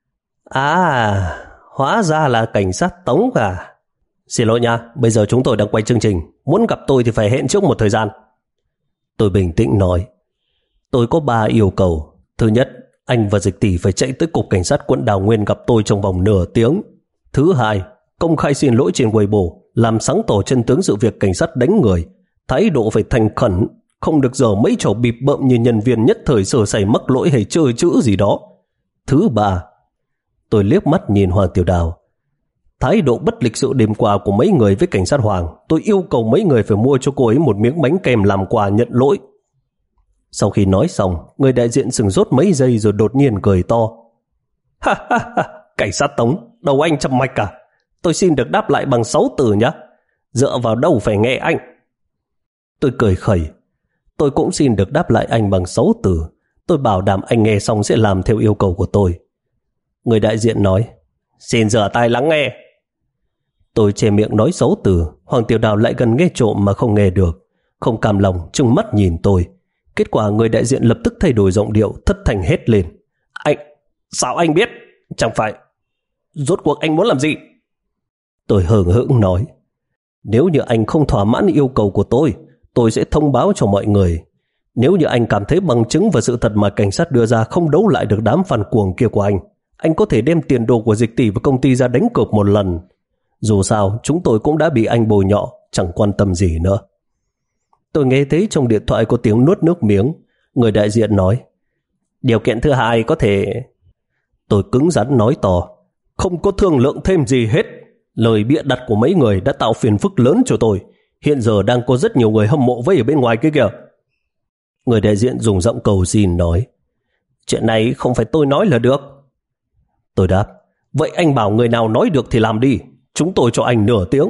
À, hóa ra là cảnh sát Tống à. Xin lỗi nha, bây giờ chúng tôi đang quay chương trình, muốn gặp tôi thì phải hẹn trước một thời gian. Tôi bình tĩnh nói, tôi có ba yêu cầu. Thứ nhất, anh và Dịch Tỷ phải chạy tới cục cảnh sát quận Đào Nguyên gặp tôi trong vòng nửa tiếng. Thứ hai, công khai xin lỗi trên Weibo, làm sáng tỏ chân tướng sự việc cảnh sát đánh người. Thái độ phải thành khẩn, không được dở mấy trò bịp bợm như nhân viên nhất thời sơ sẩy mắc lỗi hay chơi chữ gì đó. Thứ ba, tôi liếc mắt nhìn Hoàng Tiểu Đào. Thái độ bất lịch sự đêm qua của mấy người với cảnh sát Hoàng, tôi yêu cầu mấy người phải mua cho cô ấy một miếng bánh kem làm quà nhận lỗi. Sau khi nói xong, người đại diện sửng sốt mấy giây rồi đột nhiên cười to. Ha ha ha, cảnh sát Tống, đầu anh châm mạch à? Tôi xin được đáp lại bằng sáu từ nhé. Dựa vào đâu phải nghe anh? Tôi cười khẩy. Tôi cũng xin được đáp lại anh bằng sáu từ. Tôi bảo đảm anh nghe xong sẽ làm theo yêu cầu của tôi. Người đại diện nói, xin rửa tai lắng nghe. Tôi che miệng nói sáu từ. Hoàng Tiểu Đào lại gần nghe trộm mà không nghe được. Không cam lòng trừng mắt nhìn tôi. Kết quả người đại diện lập tức thay đổi giọng điệu, thất thanh hét lên. Anh, sao anh biết? Chẳng phải, rốt cuộc anh muốn làm gì? Tôi hờn hững nói, nếu như anh không thỏa mãn yêu cầu của tôi, tôi sẽ thông báo cho mọi người. Nếu như anh cảm thấy bằng chứng và sự thật mà cảnh sát đưa ra không đấu lại được đám phản cuồng kia của anh, anh có thể đem tiền đồ của Dịch Tỷ và công ty ra đánh cược một lần. Dù sao, chúng tôi cũng đã bị anh bồi nhọ, chẳng quan tâm gì nữa. Tôi nghe thấy trong điện thoại có tiếng nuốt nước miếng. Người đại diện nói, điều kiện thứ hai có thể... Tôi cứng rắn nói to, không có thương lượng thêm gì hết. Lời bịa đặt của mấy người đã tạo phiền phức lớn cho tôi. Hiện giờ đang có rất nhiều người hâm mộ vây ở bên ngoài kia kìa. Người đại diện dùng giọng cầu xin nói, chuyện này không phải tôi nói là được. Tôi đáp, vậy anh bảo người nào nói được thì làm đi. Chúng tôi cho anh nửa tiếng.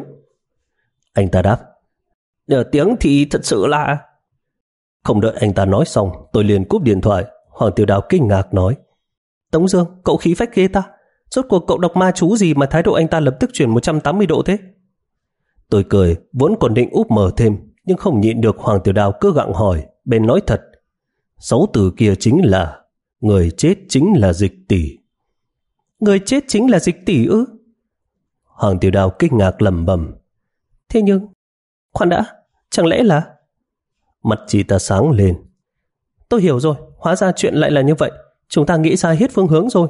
Anh ta đáp, nửa tiếng thì thật sự là... Không đợi anh ta nói xong, tôi liền cúp điện thoại. Hoàng Tiểu Đào kinh ngạc nói, Tống Dương, cậu khí phách ghê ta. Rốt cuộc cậu đọc ma chú gì mà thái độ anh ta lập tức chuyển một trăm tám mươi độ thế? Tôi cười, vốn còn định úp mở thêm, nhưng không nhịn được Hoàng Tiểu Đào cứ gặng hỏi, bên nói thật. Sáu từ kia chính là người chết chính là Dịch Tỷ. Người chết chính là Dịch Tỷ ư? Hoàng Tiểu Đào kinh ngạc lẩm bẩm. Thế nhưng, khoan đã, chẳng lẽ là... Mặt chị ta sáng lên. Tôi hiểu rồi, hóa ra chuyện lại là như vậy. Chúng ta nghĩ sai hết phương hướng rồi.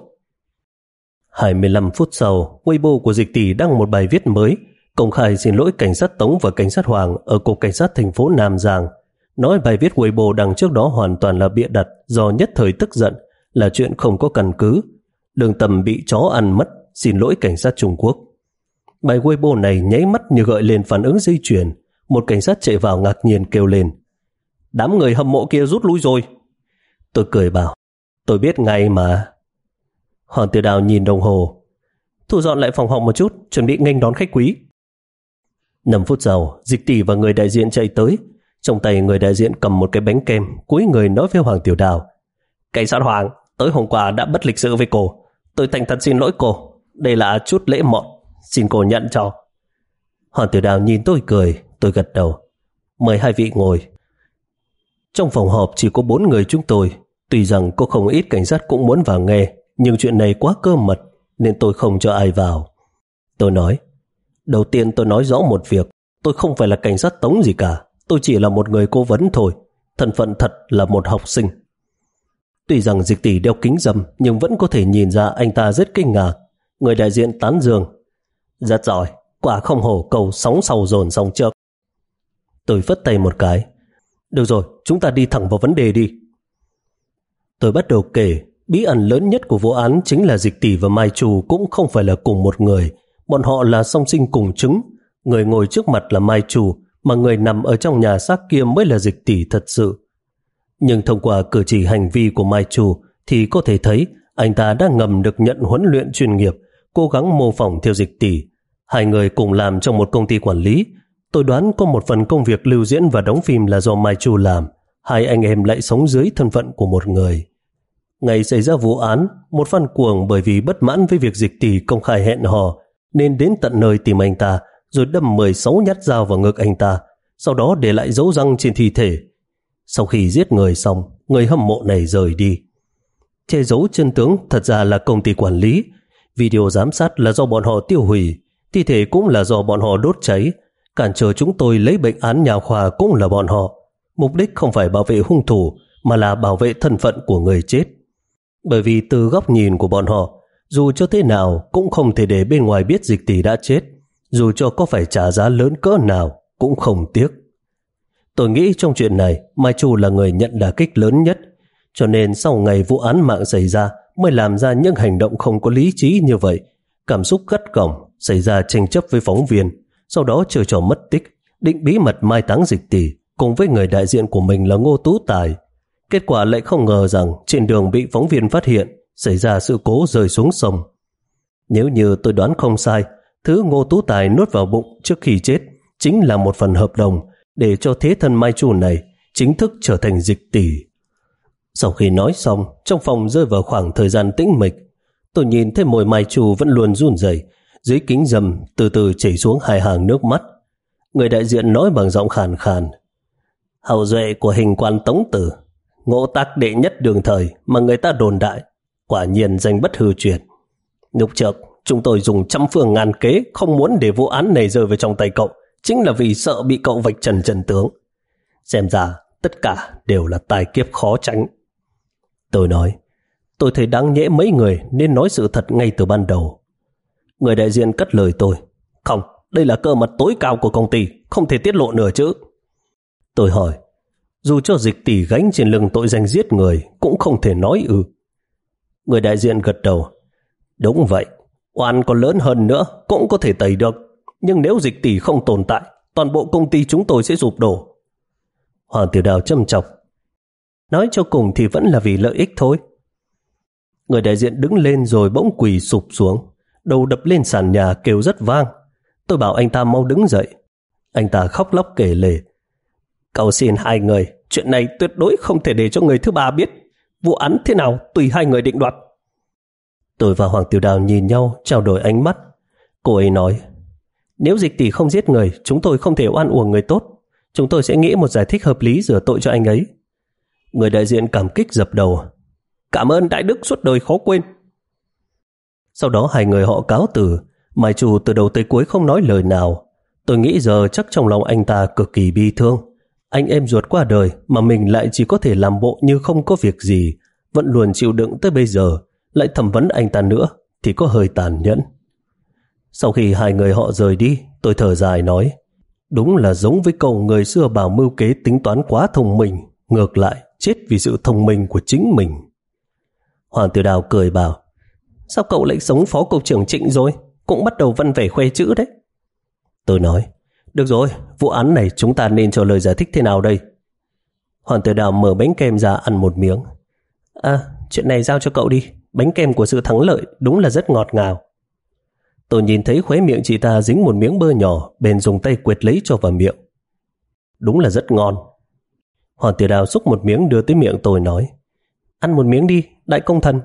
hai mươi lăm phút sau, Weibo của Dịch Tỷ đăng một bài viết mới, công khai xin lỗi cảnh sát Tống và cảnh sát Hoàng ở cục cảnh sát thành phố Nam Giang. Nói bài viết Weibo đăng trước đó hoàn toàn là bịa đặt do nhất thời tức giận, là chuyện không có căn cứ. Lương tâm bị chó ăn mất, xin lỗi cảnh sát Trung Quốc. Bài Weibo này nháy mắt như gợi lên phản ứng dây chuyền. Một cảnh sát chạy vào ngạc nhiên kêu lên, đám người hâm mộ kia rút lui rồi. Tôi cười bảo, tôi biết ngay mà. Hoàng Tiểu Đào nhìn đồng hồ, thu dọn lại phòng học một chút, chuẩn bị nghênh đón khách quý. Năm phút sau, Dịch Tỷ và người đại diện chạy tới. Trong tay người đại diện cầm một cái bánh kem, cúi người nói với Hoàng Tiểu Đào, cảnh sát Hoàng, tối hôm qua đã bất lịch sự với cô. Tôi thành thật xin lỗi cô. Đây là chút lễ mọn, xin cô nhận cho. Hoàng Tiểu Đào nhìn tôi cười. Tôi gật đầu. Mời hai vị ngồi. Trong phòng họp chỉ có bốn người chúng tôi. Tuy rằng có không ít cảnh sát cũng muốn vào nghe, nhưng chuyện này quá cơ mật nên tôi không cho ai vào. Tôi nói, đầu tiên tôi nói rõ một việc, tôi không phải là cảnh sát Tống gì cả. Tôi chỉ là một người cố vấn thôi. Thân phận thật là một học sinh. Tuy rằng Dịch Tỷ đeo kính râm, nhưng vẫn có thể nhìn ra anh ta rất kinh ngạc. Người đại diện tán dương, rất giỏi, quả không hổ cầu sóng sau dồn sóng trước. Tôi vất tay một cái, được rồi, chúng ta đi thẳng vào vấn đề đi. Tôi bắt đầu kể, bí ẩn lớn nhất của vụ án chính là Dịch Tỷ và Mai Trù cũng không phải là cùng một người. Bọn họ là song sinh cùng trứng. Người ngồi trước mặt là Mai Trù, mà người nằm ở trong nhà xác kia mới là Dịch Tỷ thật sự. Nhưng thông qua cử chỉ hành vi của Mai Trù thì có thể thấy anh ta đã ngầm được nhận huấn luyện chuyên nghiệp, cố gắng mô phỏng theo Dịch Tỷ. Hai người cùng làm trong một công ty quản lý. Tôi đoán có một phần công việc lưu diễn và đóng phim là do Mai Trù làm. Hai anh em lại sống dưới thân phận của một người. Ngày xảy ra vụ án, một fan cuồng bởi vì bất mãn với việc Dịch Tỷ công khai hẹn hò nên đến tận nơi tìm anh ta, rồi đâm mười sáu nhát dao vào ngực anh ta, sau đó để lại dấu răng trên thi thể. Sau khi giết người xong, người hâm mộ này rời đi. Che giấu chân tướng thật ra là công ty quản lý. Video giám sát là do bọn họ tiêu hủy, thi thể cũng là do bọn họ đốt cháy, cản trở chúng tôi lấy bệnh án nhà khoa cũng là bọn họ. Mục đích không phải bảo vệ hung thủ, mà là bảo vệ thân phận của người chết. Bởi vì từ góc nhìn của bọn họ, dù cho thế nào cũng không thể để bên ngoài biết Dịch Tỷ đã chết, dù cho có phải trả giá lớn cỡ nào cũng không tiếc. Tôi nghĩ trong chuyện này, Mai Trù là người nhận đả kích lớn nhất, cho nên sau ngày vụ án mạng xảy ra mới làm ra những hành động không có lý trí như vậy, cảm xúc gắt gỏng. xảy ra tranh chấp với phóng viên, sau đó chơi trò mất tích, định bí mật mai táng Dịch Tỷ cùng với người đại diện của mình là Ngô Tú Tài. Kết quả lại không ngờ rằng trên đường bị phóng viên phát hiện, xảy ra sự cố rơi xuống sông. Nếu như tôi đoán không sai, thứ Ngô Tú Tài nuốt vào bụng trước khi chết chính là một phần hợp đồng để cho thế thân Mai Chu này chính thức trở thành Dịch Tỷ. Sau khi nói xong, trong phòng rơi vào khoảng thời gian tĩnh mịch. Tôi nhìn thấy môi Mai Chu vẫn luôn run rẩy, dưới kính râm từ từ chảy xuống hai hàng nước mắt. Người đại diện nói bằng giọng khàn khàn: hậu duệ của hình quan Tống Tử, ngộ tác đệ nhất đường thời mà người ta đồn đại, quả nhiên danh bất hư truyền. Lúc trước chúng tôi dùng trăm phương ngàn kế không muốn để vụ án này rơi vào trong tay cậu, chính là vì sợ bị cậu vạch trần trần tướng. Xem ra tất cả đều là tai kiếp khó tránh. Tôi nói, tôi thấy đáng nhẽ mấy người nên nói sự thật ngay từ ban đầu. Người đại diện cắt lời tôi: không, đây là cơ mật tối cao của công ty, không thể tiết lộ nửa chữ. Tôi hỏi, dù cho Dịch Tỷ gánh trên lưng tội danh giết người cũng không thể nói ư? Người đại diện gật đầu: đúng vậy, oan còn lớn hơn nữa cũng có thể tẩy được, nhưng nếu Dịch Tỷ không tồn tại, toàn bộ công ty chúng tôi sẽ sụp đổ. Hoàng Tiểu Đào châm chọc: nói cho cùng thì vẫn là vì lợi ích thôi. Người đại diện đứng lên rồi bỗng quỳ sụp xuống, đầu đập lên sàn nhà kêu rất vang. Tôi bảo anh ta mau đứng dậy. Anh ta khóc lóc kể lể: cầu xin hai người, chuyện này tuyệt đối không thể để cho người thứ ba biết. Vụ án thế nào tùy hai người định đoạt. Tôi và Hoàng Tiểu Đào nhìn nhau, trao đổi ánh mắt. Cô ấy nói: nếu Dịch Tỷ không giết người, chúng tôi không thể oan uổng người tốt. Chúng tôi sẽ nghĩ một giải thích hợp lý rửa tội cho anh ấy. Người đại diện cảm kích dập đầu: cảm ơn đại đức suốt đời khó quên. Sau đó hai người họ cáo từ. Mai Chu từ đầu tới cuối không nói lời nào. Tôi nghĩ giờ chắc trong lòng anh ta cực kỳ bi thương. Anh em ruột qua đời mà mình lại chỉ có thể làm bộ như không có việc gì, vẫn luôn chịu đựng tới bây giờ, lại thẩm vấn anh ta nữa thì có hơi tàn nhẫn. Sau khi hai người họ rời đi, tôi thở dài nói: đúng là giống với câu người xưa bảo mưu kế tính toán quá thông minh, ngược lại chết vì sự thông minh của chính mình. Hoàng Tiểu Đào cười bảo: sao cậu lại sống phó cục trưởng Trịnh rồi, cũng bắt đầu văn vẻ khoe chữ đấy. Tôi nói: được rồi, vụ án này chúng ta nên cho lời giải thích thế nào đây? Hoàng Tiểu Đào mở bánh kem ra ăn một miếng. À, chuyện này giao cho cậu đi, bánh kem của sự thắng lợi đúng là rất ngọt ngào. Tôi nhìn thấy khóe miệng chị ta dính một miếng bơ nhỏ, bèn dùng tay quệt lấy cho vào miệng. Đúng là rất ngon. Hoàng Tiểu Đào xúc một miếng đưa tới miệng tôi nói: ăn một miếng đi, đại công thần.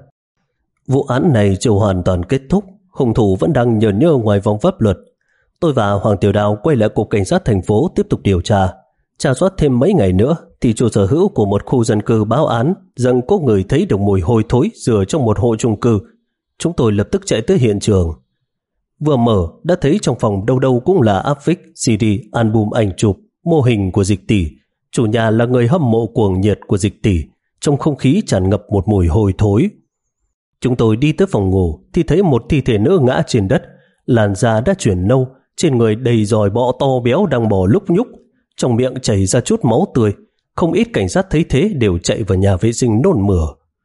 Vụ án này chưa hoàn toàn kết thúc, hung thủ vẫn đang nhờn nhơ ngoài vòng pháp luật. Tôi và Hoàng Tiểu Đào quay lại cục cảnh sát thành phố tiếp tục điều tra. Tra soát thêm mấy ngày nữa thì chủ sở hữu của một khu dân cư báo án rằng có người thấy được mùi hôi thối rửa trong một hộ chung cư. Chúng tôi lập tức chạy tới hiện trường. Vừa mở đã thấy trong phòng đâu đâu cũng là áp phích, xê đê, album ảnh chụp, mô hình của Dịch Tỷ. Chủ nhà là người hâm mộ cuồng nhiệt của Dịch Tỷ. Trong không khí tràn ngập một mùi hôi thối. Chúng tôi đi tới phòng ngủ thì thấy một thi thể nữ ngã trên đất, làn da đã chuyển nâu, trên người đầy giòi bọ to béo đang bò lúc nhúc, trong miệng chảy ra chút máu tươi. Không ít cảnh sát thấy thế đều chạy vào nhà vệ sinh nôn mửa.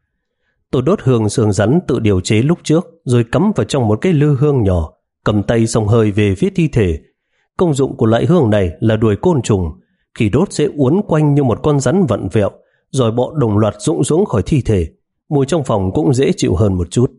Tôi đốt hương xương rắn tự điều chế lúc trước rồi cắm vào trong một cái lư hương nhỏ, cầm tay xông hơi về phía thi thể. Công dụng của loại hương này là đuổi côn trùng, khi đốt sẽ uốn quanh như một con rắn vặn vẹo, rồi bọ đồng loạt rụng xuống khỏi thi thể. Mùi trong phòng cũng dễ chịu hơn một chút.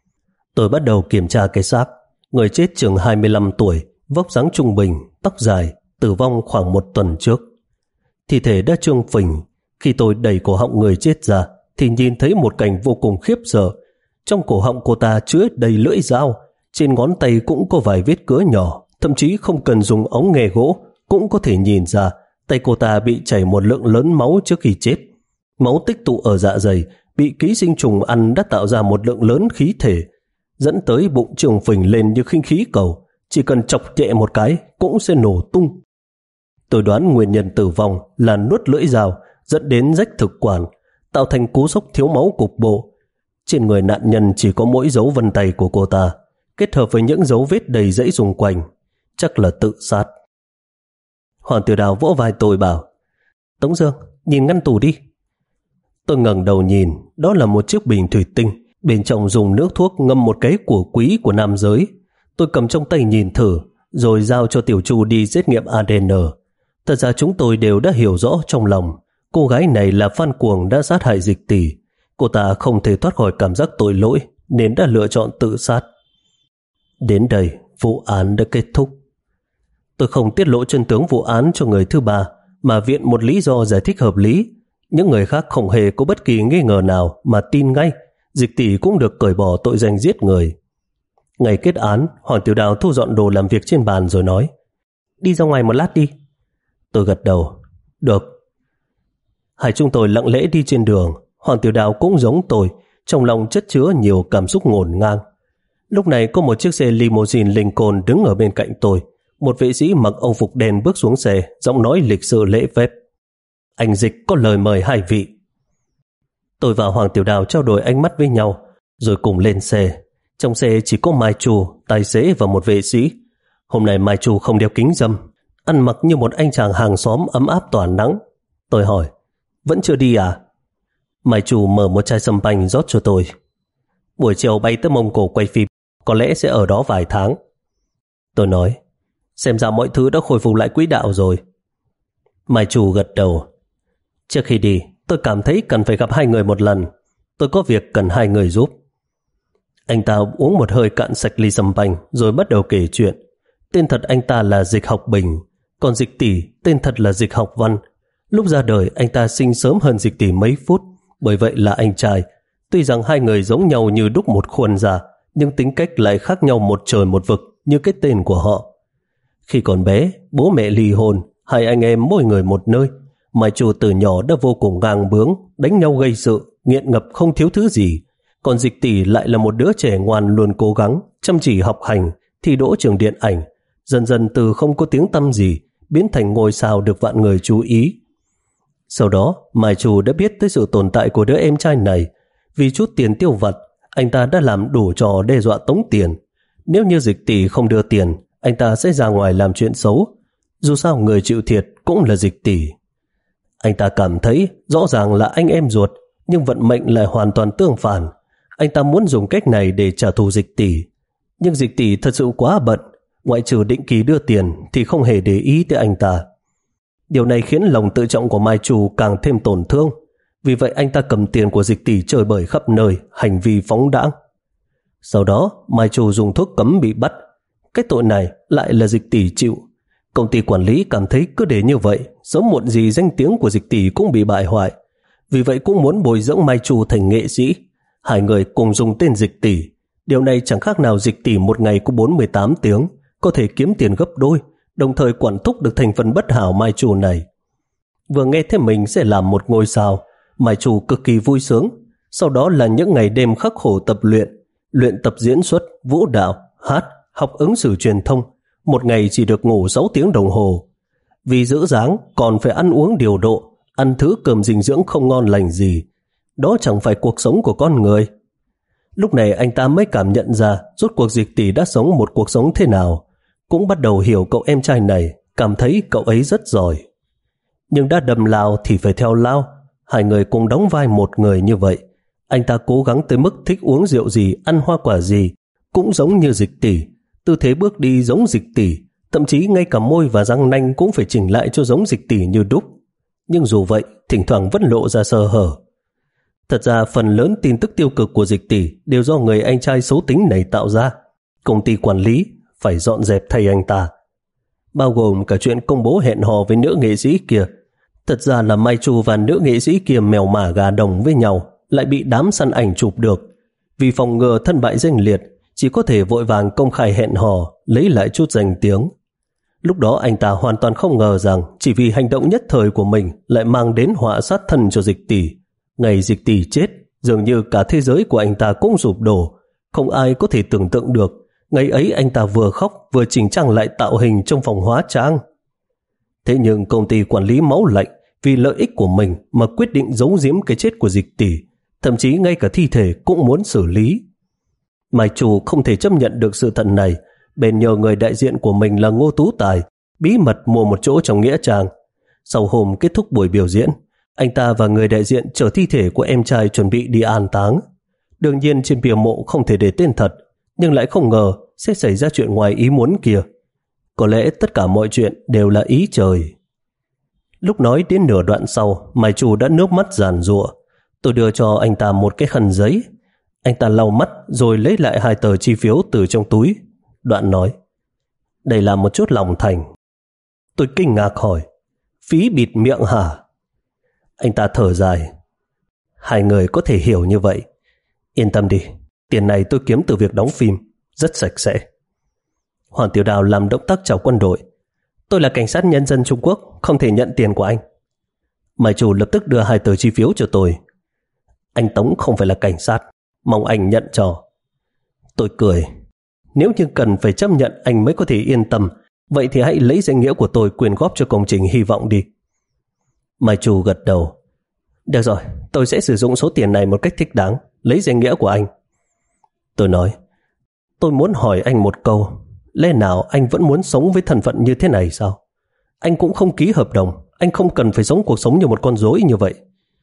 Tôi bắt đầu kiểm tra cái xác. Người chết chừng hai mươi lăm tuổi, vóc dáng trung bình, tóc dài, tử vong khoảng một tuần trước. Thi thể đã trương phình. Khi tôi đẩy cổ họng người chết ra thì nhìn thấy một cảnh vô cùng khiếp sợ. Trong cổ họng cô ta chứa đầy lưỡi dao, trên ngón tay cũng có vài vết cứa nhỏ, thậm chí không cần dùng ống nghề gỗ cũng có thể nhìn ra tay cô ta bị chảy một lượng lớn máu trước khi chết. Máu tích tụ ở dạ dày, bị ký sinh trùng ăn đã tạo ra một lượng lớn khí thể, dẫn tới bụng trương phình lên như khinh khí cầu, chỉ cần chọc nhẹ một cái cũng sẽ nổ tung. Tôi đoán nguyên nhân tử vong là nuốt lưỡi dao dẫn đến rách thực quản, tạo thành cú sốc thiếu máu cục bộ. Trên người nạn nhân chỉ có mỗi dấu vân tay của cô ta, kết hợp với những dấu vết đầy rẫy xung quanh, chắc là tự sát. Hoàng Tiểu Đào vỗ vai tôi bảo: Tống Dương, nhìn ngăn tủ đi. Tôi ngẩng đầu nhìn, đó là một chiếc bình thủy tinh, bên trong dùng nước thuốc ngâm một cái của quý của nam giới. Tôi cầm trong tay nhìn thử, rồi giao cho Tiểu Chu đi xét nghiệm a đê en. Thật ra chúng tôi đều đã hiểu rõ trong lòng, cô gái này là Phan Cuồng đã sát hại Dịch Tỷ. Cô ta không thể thoát khỏi cảm giác tội lỗi nên đã lựa chọn tự sát. Đến đây, vụ án đã kết thúc. Tôi không tiết lộ chân tướng vụ án cho người thứ ba, mà viện một lý do giải thích hợp lý. Những người khác không hề có bất kỳ nghi ngờ nào mà tin ngay Dịch Tỷ cũng được cởi bỏ tội danh giết người. Ngày kết án, Hoàng Tiểu Đào thu dọn đồ làm việc trên bàn rồi nói: đi ra ngoài một lát đi. Tôi gật đầu: được. Hai chúng tôi lặng lẽ đi trên đường. Hoàng Tiểu Đào cũng giống tôi, trong lòng chất chứa nhiều cảm xúc ngổn ngang. Lúc này có một chiếc xe limousine Lincoln đứng ở bên cạnh tôi. Một vệ sĩ mặc âu phục đen bước xuống xe, giọng nói lịch sự lễ phép: anh Dịch có lời mời hai vị. Tôi và Hoàng Tiểu Đào trao đổi ánh mắt với nhau, rồi cùng lên xe. Trong xe chỉ có Mai Trù, tài xế và một vệ sĩ. Hôm nay Mai Trù không đeo kính râm, ăn mặc như một anh chàng hàng xóm ấm áp tỏa nắng. Tôi hỏi: vẫn chưa đi à? Mai Trù mở một chai sâm banh rót cho tôi. Buổi chiều bay tới Mông Cổ quay phim, có lẽ sẽ ở đó vài tháng. Tôi nói: xem ra mọi thứ đã khôi phục lại quỹ đạo rồi. Mai Trù gật đầu: trước khi đi, tôi cảm thấy cần phải gặp hai người một lần. Tôi có việc cần hai người giúp. Anh ta uống một hơi cạn sạch ly sâm banh rồi bắt đầu kể chuyện. Tên thật anh ta là Dịch Học Bình, còn Dịch Tỷ tên thật là Dịch Học Văn. Lúc ra đời anh ta sinh sớm hơn Dịch Tỷ mấy phút, bởi vậy là anh trai. Tuy rằng hai người giống nhau như đúc một khuôn ra, nhưng tính cách lại khác nhau một trời một vực như cái tên của họ. Khi còn bé, bố mẹ ly hôn, hai anh em mỗi người một nơi. Mai Trù từ nhỏ đã vô cùng ngang bướng, đánh nhau gây sự, nghiện ngập không thiếu thứ gì. Còn Dịch Tỷ lại là một đứa trẻ ngoan luôn cố gắng, chăm chỉ học hành, thi đỗ trường điện ảnh. Dần dần từ không có tiếng tăm gì, biến thành ngôi sao được vạn người chú ý. Sau đó, Mai Trù đã biết tới sự tồn tại của đứa em trai này. Vì chút tiền tiêu vặt, anh ta đã làm đủ trò đe dọa tống tiền. Nếu như Dịch Tỷ không đưa tiền, anh ta sẽ ra ngoài làm chuyện xấu. Dù sao người chịu thiệt cũng là Dịch Tỷ. Anh ta cảm thấy rõ ràng là anh em ruột, nhưng vận mệnh lại hoàn toàn tương phản. Anh ta muốn dùng cách này để trả thù Dịch Tỷ. Nhưng Dịch Tỷ thật sự quá bận, ngoại trừ định kỳ đưa tiền thì không hề để ý tới anh ta. Điều này khiến lòng tự trọng của Mai Trù càng thêm tổn thương. Vì vậy anh ta cầm tiền của Dịch Tỷ chơi bời khắp nơi, hành vi phóng đãng. Sau đó Mai Trù dùng thuốc cấm bị bắt. Cái tội này lại là Dịch Tỷ chịu. Công ty quản lý cảm thấy cứ để như vậy, sớm muộn gì danh tiếng của Dịch Tỷ cũng bị bại hoại. Vì vậy cũng muốn bồi dưỡng Mai Trù thành nghệ sĩ. Hai người cùng dùng tên Dịch Tỷ. Điều này chẳng khác nào Dịch Tỷ một ngày có bốn mươi tám tiếng, có thể kiếm tiền gấp đôi, đồng thời quản thúc được thành phần bất hảo Mai Trù này. Vừa nghe thấy mình sẽ làm một ngôi sao, Mai Trù cực kỳ vui sướng. Sau đó là những ngày đêm khắc khổ tập luyện, luyện tập diễn xuất, vũ đạo, hát, học ứng xử truyền thông. Một ngày chỉ được ngủ sáu tiếng đồng hồ. Vì giữ dáng còn phải ăn uống điều độ, ăn thứ cơm dinh dưỡng không ngon lành gì. Đó chẳng phải cuộc sống của con người. Lúc này anh ta mới cảm nhận ra rốt cuộc Dịch Tỷ đã sống một cuộc sống thế nào. Cũng bắt đầu hiểu cậu em trai này, cảm thấy cậu ấy rất giỏi. Nhưng đã đầm lao thì phải theo lao. Hai người cùng đóng vai một người như vậy. Anh ta cố gắng tới mức thích uống rượu gì, ăn hoa quả gì cũng giống như Dịch Tỷ. Tư thế bước đi giống Dịch Tỷ, thậm chí ngay cả môi và răng nanh cũng phải chỉnh lại cho giống Dịch Tỷ như đúc. Nhưng dù vậy, thỉnh thoảng vẫn lộ ra sơ hở. Thật ra phần lớn tin tức tiêu cực của Dịch Tỷ đều do người anh trai xấu tính này tạo ra. Công ty quản lý phải dọn dẹp thay anh ta, bao gồm cả chuyện công bố hẹn hò với nữ nghệ sĩ kia. Thật ra là Mai Trù và nữ nghệ sĩ kia mèo mả gà đồng với nhau, lại bị đám săn ảnh chụp được. Vì phòng ngừa thân bại danh liệt, chỉ có thể vội vàng công khai hẹn hò, lấy lại chút danh tiếng. Lúc đó anh ta hoàn toàn không ngờ rằng chỉ vì hành động nhất thời của mình lại mang đến họa sát thân cho Dịch Tỷ. Ngày Dịch Tỷ chết, dường như cả thế giới của anh ta cũng sụp đổ. Không ai có thể tưởng tượng được, ngày ấy anh ta vừa khóc vừa chỉnh trang lại tạo hình trong phòng hóa trang. Thế nhưng công ty quản lý máu lạnh vì lợi ích của mình mà quyết định giấu giếm cái chết của Dịch Tỷ, thậm chí ngay cả thi thể cũng muốn xử lý. Mai Trù không thể chấp nhận được sự thật này, bèn nhờ người đại diện của mình là Ngô Tú Tài bí mật mua một chỗ trong nghĩa trang. Sau hôm kết thúc buổi biểu diễn, anh ta và người đại diện chở thi thể của em trai chuẩn bị đi an táng. Đương nhiên trên bia mộ không thể để tên thật, nhưng lại không ngờ sẽ xảy ra chuyện ngoài ý muốn kia. Có lẽ tất cả mọi chuyện đều là ý trời. Lúc nói đến nửa đoạn sau, Mai Chu đã nước mắt giàn giụa. Tôi đưa cho anh ta một cái khăn giấy. Anh ta lau mắt rồi lấy lại hai tờ chi phiếu từ trong túi. Đoạn nói, đây là một chút lòng thành. Tôi kinh ngạc hỏi, phí bịt miệng hả? Anh ta thở dài, hai người có thể hiểu như vậy. Yên tâm đi, tiền này tôi kiếm từ việc đóng phim, rất sạch sẽ. Hoàng Tiểu Đào làm động tác chào quân đội. Tôi là cảnh sát nhân dân Trung Quốc, không thể nhận tiền của anh. Mai Chu lập tức đưa hai tờ chi phiếu cho tôi. Anh Tống không phải là cảnh sát, mong anh nhận cho. Tôi cười, nếu như cần phải chấp nhận anh mới có thể yên tâm, vậy thì hãy lấy danh nghĩa của tôi quyên góp cho công trình hy vọng đi. Mai Chu gật đầu. Được rồi, tôi sẽ sử dụng số tiền này một cách thích đáng, lấy danh nghĩa của anh. Tôi nói, tôi muốn hỏi anh một câu, lẽ nào anh vẫn muốn sống với thân phận như thế này sao? Anh cũng không ký hợp đồng, anh không cần phải sống cuộc sống như một con rối như vậy.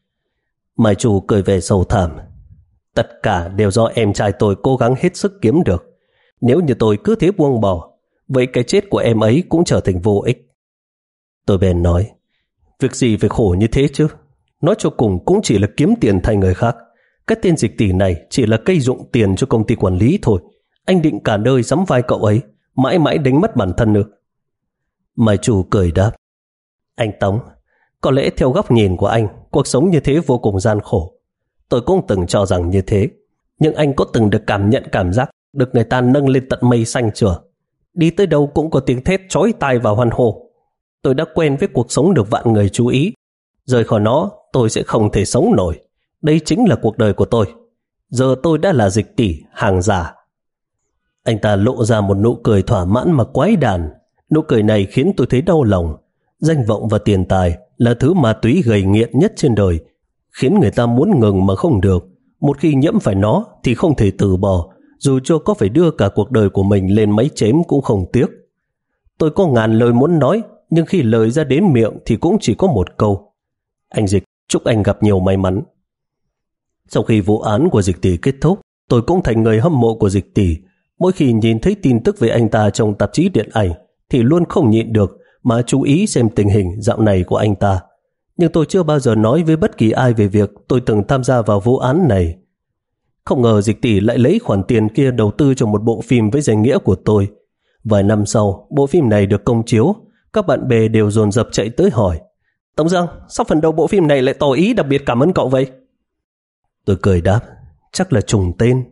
Mai Chu cười về sầu thảm. Tất cả đều do em trai tôi cố gắng hết sức kiếm được. Nếu như tôi cứ thế buông bỏ, vậy cái chết của em ấy cũng trở thành vô ích. Tôi bèn nói, việc gì phải khổ như thế chứ? Nói cho cùng cũng chỉ là kiếm tiền thay người khác. Cái tên Dịch Tỷ này chỉ là cây dụng tiền cho công ty quản lý thôi. Anh định cả đời sắm vai cậu ấy, mãi mãi đánh mất bản thân nữa. Mai Chu cười đáp, anh Tống, có lẽ theo góc nhìn của anh, cuộc sống như thế vô cùng gian khổ. Tôi cũng từng cho rằng như thế. Nhưng anh có từng được cảm nhận cảm giác được người ta nâng lên tận mây xanh chưa? Đi tới đâu cũng có tiếng thét chói tai và hoan hô. Tôi đã quen với cuộc sống được vạn người chú ý. Rời khỏi nó, tôi sẽ không thể sống nổi. Đây chính là cuộc đời của tôi. Giờ tôi đã là Dịch Tỷ, hàng giả. Anh ta lộ ra một nụ cười thỏa mãn mà quái đản. Nụ cười này khiến tôi thấy đau lòng. Danh vọng và tiền tài là thứ ma túy gầy nghiện nhất trên đời, khiến người ta muốn ngừng mà không được. Một khi nhiễm phải nó thì không thể từ bỏ, dù cho có phải đưa cả cuộc đời của mình lên máy chém cũng không tiếc. Tôi có ngàn lời muốn nói, nhưng khi lời ra đến miệng thì cũng chỉ có một câu. Anh Dịch, chúc anh gặp nhiều may mắn. Sau khi vụ án của Dịch Tỷ kết thúc, tôi cũng thành người hâm mộ của Dịch Tỷ. Mỗi khi nhìn thấy tin tức về anh ta trong tạp chí điện ảnh thì luôn không nhịn được mà chú ý xem tình hình dạo này của anh ta. Nhưng tôi chưa bao giờ nói với bất kỳ ai về việc tôi từng tham gia vào vụ án này. Không ngờ Dịch Tỷ lại lấy khoản tiền kia đầu tư cho một bộ phim với danh nghĩa của tôi. Vài năm sau, bộ phim này được công chiếu, các bạn bè đều dồn dập chạy tới hỏi, Tống Giang, sao phần đầu bộ phim này lại tỏ ý đặc biệt cảm ơn cậu vậy? Tôi cười đáp, chắc là trùng tên.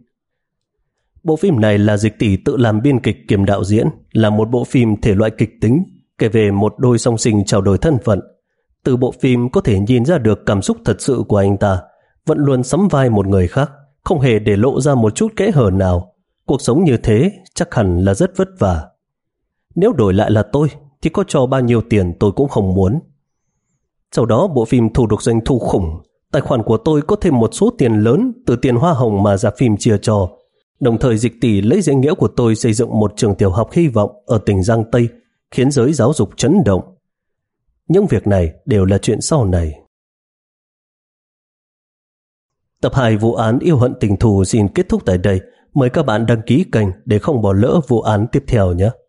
Bộ phim này là Dịch Tỷ tự làm biên kịch kiêm đạo diễn, là một bộ phim thể loại kịch tính, kể về một đôi song sinh trao đổi thân phận. Từ bộ phim có thể nhìn ra được cảm xúc thật sự của anh ta, vẫn luôn sắm vai một người khác, không hề để lộ ra một chút kẽ hở nào. Cuộc sống như thế chắc hẳn là rất vất vả. Nếu đổi lại là tôi thì có cho bao nhiêu tiền tôi cũng không muốn. Sau đó bộ phim thu được doanh thu khủng. Tài khoản của tôi có thêm một số tiền lớn từ tiền hoa hồng mà rạp phim chia cho. Đồng thời Dịch Tỷ lấy danh nghĩa của tôi xây dựng một trường tiểu học hy vọng ở tỉnh Giang Tây, khiến giới giáo dục chấn động. Những việc này đều là chuyện sau này. Tập hai vụ án Yêu Hận Tình Thù xin kết thúc tại đây. Mời các bạn đăng ký kênh để không bỏ lỡ vụ án tiếp theo nhé.